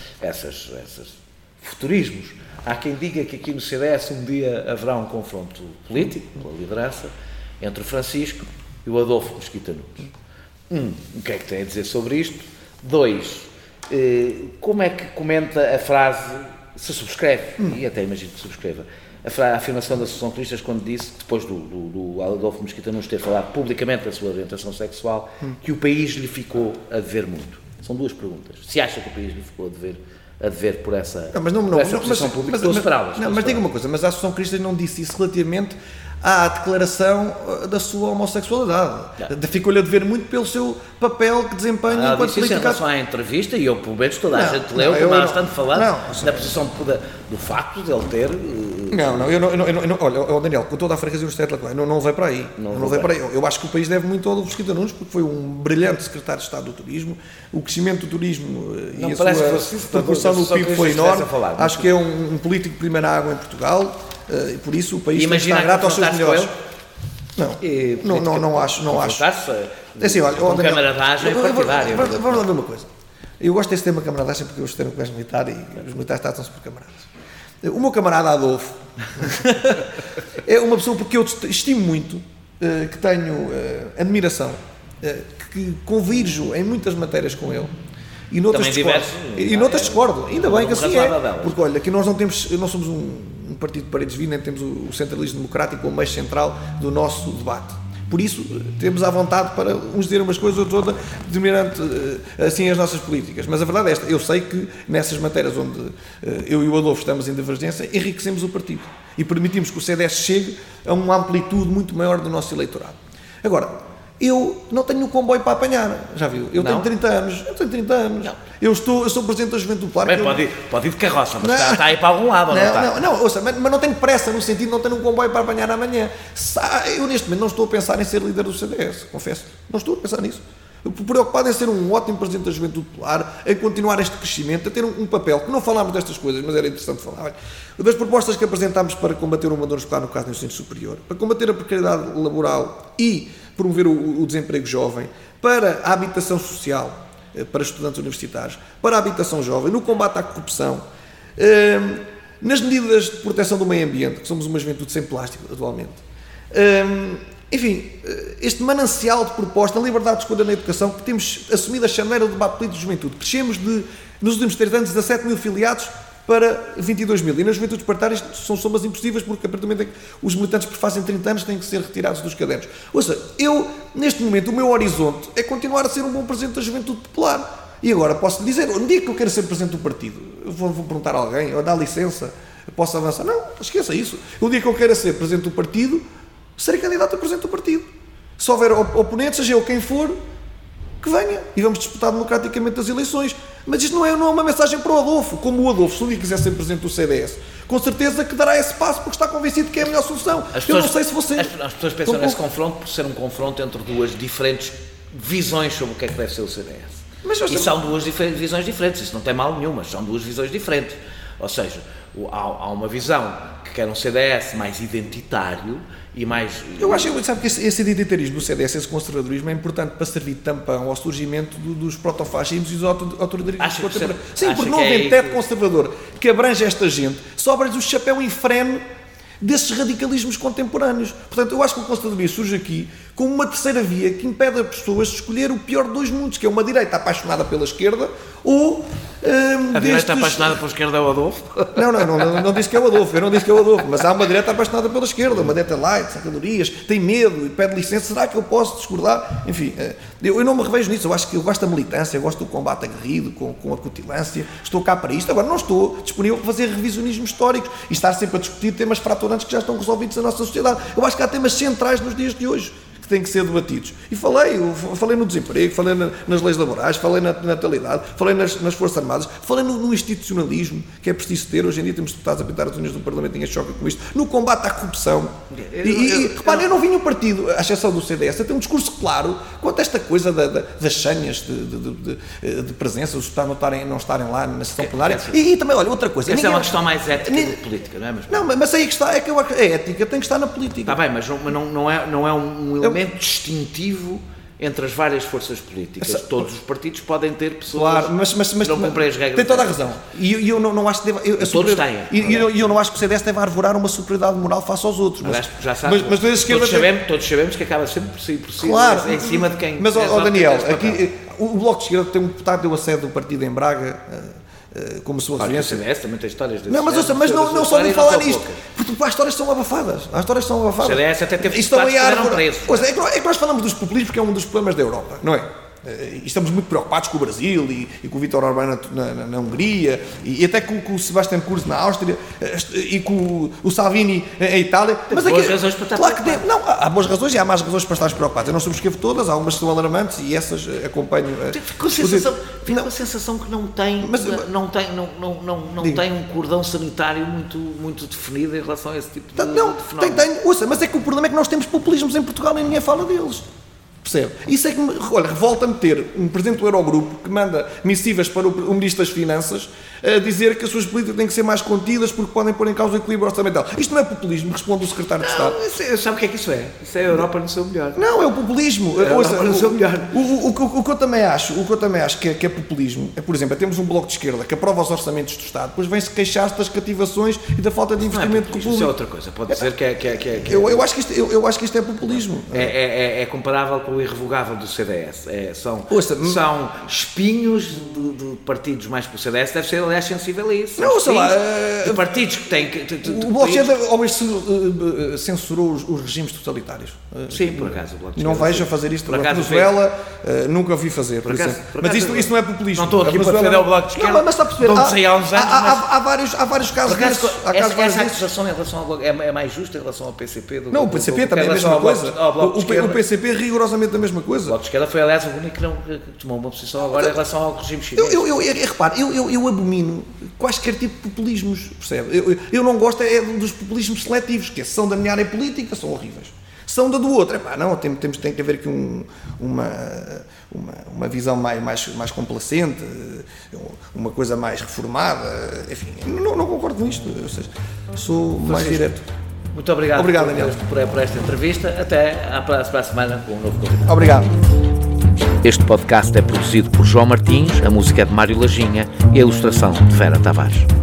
futurismos. Há quem diga que aqui no CDS um dia haverá um confronto político, pela liderança, entre o Francisco e o Adolfo Mesquita Nunes. O que é que tem a dizer sobre isto? 2, como é que comenta a frase, se subscreve, e até imagino que subscreva, a afirmação da Associação de Turistas quando disse, depois do Adolfo Mesquita Nunes ter falado publicamente da sua orientação sexual, que o país lhe ficou a dever muito? São duas perguntas. Se acha que o país lhe ficou a dever a dever por essa, por essa posição pública, estou a esperá-las. Mas diga uma coisa, mas a Associação Cristã não disse isso relativamente à declaração da sua homossexualidade. Ficou-lhe a dever muito pelo seu papel que desempenha enquanto política. Em relação à entrevista, e eu, pelo menos, toda a gente leu, como há bastante falado, da posição do facto de ele ter... Olha, Daniel, com toda a franqueza e o respeito, não veio para aí. Não veio para aí. Eu acho que o país deve muito ao Adolfo Mesquita Nunes, porque foi um brilhante secretário de Estado do Turismo, o crescimento do turismo e a sua proporção no PIB foi enorme. Acho que é um político de primeira água em Portugal. E por isso o país tem que estar grato aos seus melhores. Não acho. É assim, olha, com camaradagem partidária. Vamos lá ver uma coisa. Eu gosto desse tema camaradagem porque eu estou no colégio militar e os militares tratam-se por camaradas. O meu camarada Adolfo é uma pessoa porque eu estimo muito, que tenho admiração, que convirjo em muitas matérias com ele. E noutras discordo. Ainda bem que assim é. Porque olha, aqui nós não somos um partido de paredes vindo, nem temos o centralismo democrático como eixo central do nosso debate. Por isso, temos à vontade para uns dizer umas coisas, outros outra, determinante assim as nossas políticas. Mas a verdade é esta, eu sei que nessas matérias onde eu e o Adolfo estamos em divergência, enriquecemos o partido e permitimos que o CDS chegue a uma amplitude muito maior do nosso eleitorado. Agora, eu não tenho um comboio para apanhar, já viu? Eu tenho 30 anos. Eu sou presidente da Juventude Popular. Pode ir de carroça, mas está aí para algum lado, mas não tenho pressa, no sentido de não ter um comboio para apanhar amanhã. Eu neste momento não estou a pensar em ser líder do CDS, confesso. Não estou a pensar nisso. Preocupado em ser um ótimo presidente da Juventude Popular, em continuar este crescimento, a ter um papel, que não falámos destas coisas, mas era interessante falar. Olha, das propostas que apresentámos para combater o abandono escolar, no caso do ensino superior, para combater a precariedade laboral e promover o desemprego jovem, para a habitação social, para estudantes universitários, para a habitação jovem, no combate à corrupção, nas medidas de proteção do meio ambiente, que somos uma juventude sem plástico atualmente. Enfim, este manancial de proposta, a liberdade de escolha na educação, que temos assumido a chaneleira do debate político de juventude. Crescemos nos últimos 3 anos, 17 mil filiados para 22 mil. E nas juventudes partidárias são somas impossíveis, porque a partir do momento em que os militantes que fazem 30 anos têm que ser retirados dos cadernos. Ou seja, neste momento, o meu horizonte é continuar a ser um bom presidente da Juventude Popular. E agora posso dizer, no dia que eu quero ser presidente do partido, eu vou perguntar a alguém, ou dar licença, posso avançar? Não, esqueça isso. O dia que eu quero ser presidente do partido, serei candidato a presidente do partido. Se houver oponentes, seja eu quem for, que venha. E vamos disputar democraticamente as eleições. Mas isto não é uma mensagem para o Adolfo. Como o Adolfo, se um dia quiser ser presidente do CDS, com certeza que dará esse passo porque está convencido que é a melhor solução. Eu não sei se você... As pessoas pensam nesse confronto por ser um confronto entre duas diferentes visões sobre o que é que deve ser o CDS. E são duas visões diferentes. Isso não tem mal nenhum, mas são duas visões diferentes. Ou seja, há uma visão que quer um CDS mais identitário e mais... Eu acho que esse identitarismo do CDS, esse conservadorismo, é importante para servir de tampão ao surgimento dos protofascismos e dos autoritarismos contemporâneos. Sim, porque não havendo teto conservador que abrange esta gente, sobra-lhes o chapéu infrene desses radicalismos contemporâneos. Portanto, eu acho que o conservadorismo surge aqui como uma terceira via que impede as pessoas de escolher o pior de dois mundos, que é uma direita apaixonada pela esquerda ou... a direita apaixonada pela esquerda é o Adolfo? Não disse que é o Adolfo, eu não disse que é o Adolfo, mas há uma direita apaixonada pela esquerda, uma direita light, sem calorias, tem medo e pede licença, será que eu posso discordar? Enfim, eu não me revejo nisso, eu acho que eu gosto da militância, eu gosto do combate aguerrido, com a cutilância, estou cá para isto, agora não estou disponível para fazer revisionismo histórico e estar sempre a discutir temas fraturantes que já estão resolvidos na nossa sociedade. Eu acho que há temas centrais nos dias de hoje que têm que ser debatidos. E falei no desemprego, falei nas leis laborais, falei na natalidade, falei nas Forças Armadas, falei no institucionalismo, que é preciso ter. Hoje em dia temos deputados a pintar as unhas do Parlamento em choque com isto, no combate à corrupção. Repare, eu não vim o partido, à exceção do CDS, a ter um discurso claro quanto a esta coisa das senhas de presença, os deputados não estarem lá na sessão plenária. E também, olha, outra coisa. Essa é uma questão mais ética do que política, não é? Mas aí que está, é que a ética tem que estar na política. Está bem, mas não é um elemento distintivo entre as várias forças políticas. Todos os partidos podem ter pessoas, claro, mas que não cumprem as regras. Tem toda a razão. E eu não acho que deva... Todos têm. E eu não acho que o CDS deve arvorar uma superioridade moral face aos outros. Já sabes, todos sabemos que acaba sempre por si, claro, em cima de quem... Mas, Daniel, aqui, o Bloco de Esquerda tem um deputado, deu a sede do partido em Braga... como sua residência. O CDS também tem histórias mas não só vou falar nisto, porque as histórias são abafadas. O CDS até teve deputados que eram presos. Pois é que nós falamos dos populismos porque é um dos problemas da Europa, não é? E estamos muito preocupados com o Brasil e com o Viktor Orbán na Hungria e até com o Sebastian Kurz na Áustria e com o Salvini em Itália. Mas boas razões para estar preocupado. Não, há boas razões e há más razões para estar preocupados. Eu não subscrevo todas, há umas que são alarmantes e essas acompanho. Fico com a sensação que não tem um cordão sanitário muito definido em relação a esse tipo de fenómeno. Ouça, mas é que o problema é que nós temos populismos em Portugal e ninguém fala deles. Percebe? Isso é que revolta-me ter um presidente do Eurogrupo que manda missivas para o Ministro das Finanças a dizer que as suas políticas têm que ser mais contidas porque podem pôr em causa o equilíbrio orçamental. Isto não é populismo, responde o Secretário de Estado. Sabe o que é que isso é? Isso é a Europa no seu melhor. Não, é o populismo. No seu melhor. O que eu também acho que é populismo é, por exemplo, temos um bloco de esquerda que aprova os orçamentos do Estado, depois vem-se queixar-se das cativações e da falta de investimento público. Isso é outra coisa. Pode dizer que é... Eu acho que isto é populismo. É comparável com o irrevogável do CDS. São espinhos de partidos mais que o CDS, deve ser, aliás, sensível a isso. Não, sei lá. De partidos que têm... O Bloco de Esquerda ao menos censurou os regimes totalitários. Sim, por acaso. O Bloco de não vejo a fazer isto na Venezuela, nunca o vi fazer, por exemplo. Mas isto não é populismo. Não estou aqui para defender o Bloco de Esquerda. Não, mas está a perceber. Há vários casos desses. Essa acusação em relação ao Bloco é mais justa em relação ao PCP? Não, o PCP também é a mesma coisa. O PCP é rigorosamente a mesma coisa. O Bloco de Esquerda foi, aliás, o único que tomou uma posição agora em relação ao regime chinês. Repare, eu abomino quaisquer tipo de populismos, percebe? Eu não gosto dos populismos seletivos, que são da minha área política, são horríveis. São da do outro, tem que haver aqui uma visão mais complacente, uma coisa mais reformada, enfim, não concordo com isto, ou seja, sou mais direto. Muito obrigado, Daniel, por esta entrevista. Até para a semana com um novo convidado. Obrigado. Este podcast é produzido por João Martins, a música é de Mário Lajinha e a ilustração de Vera Tavares.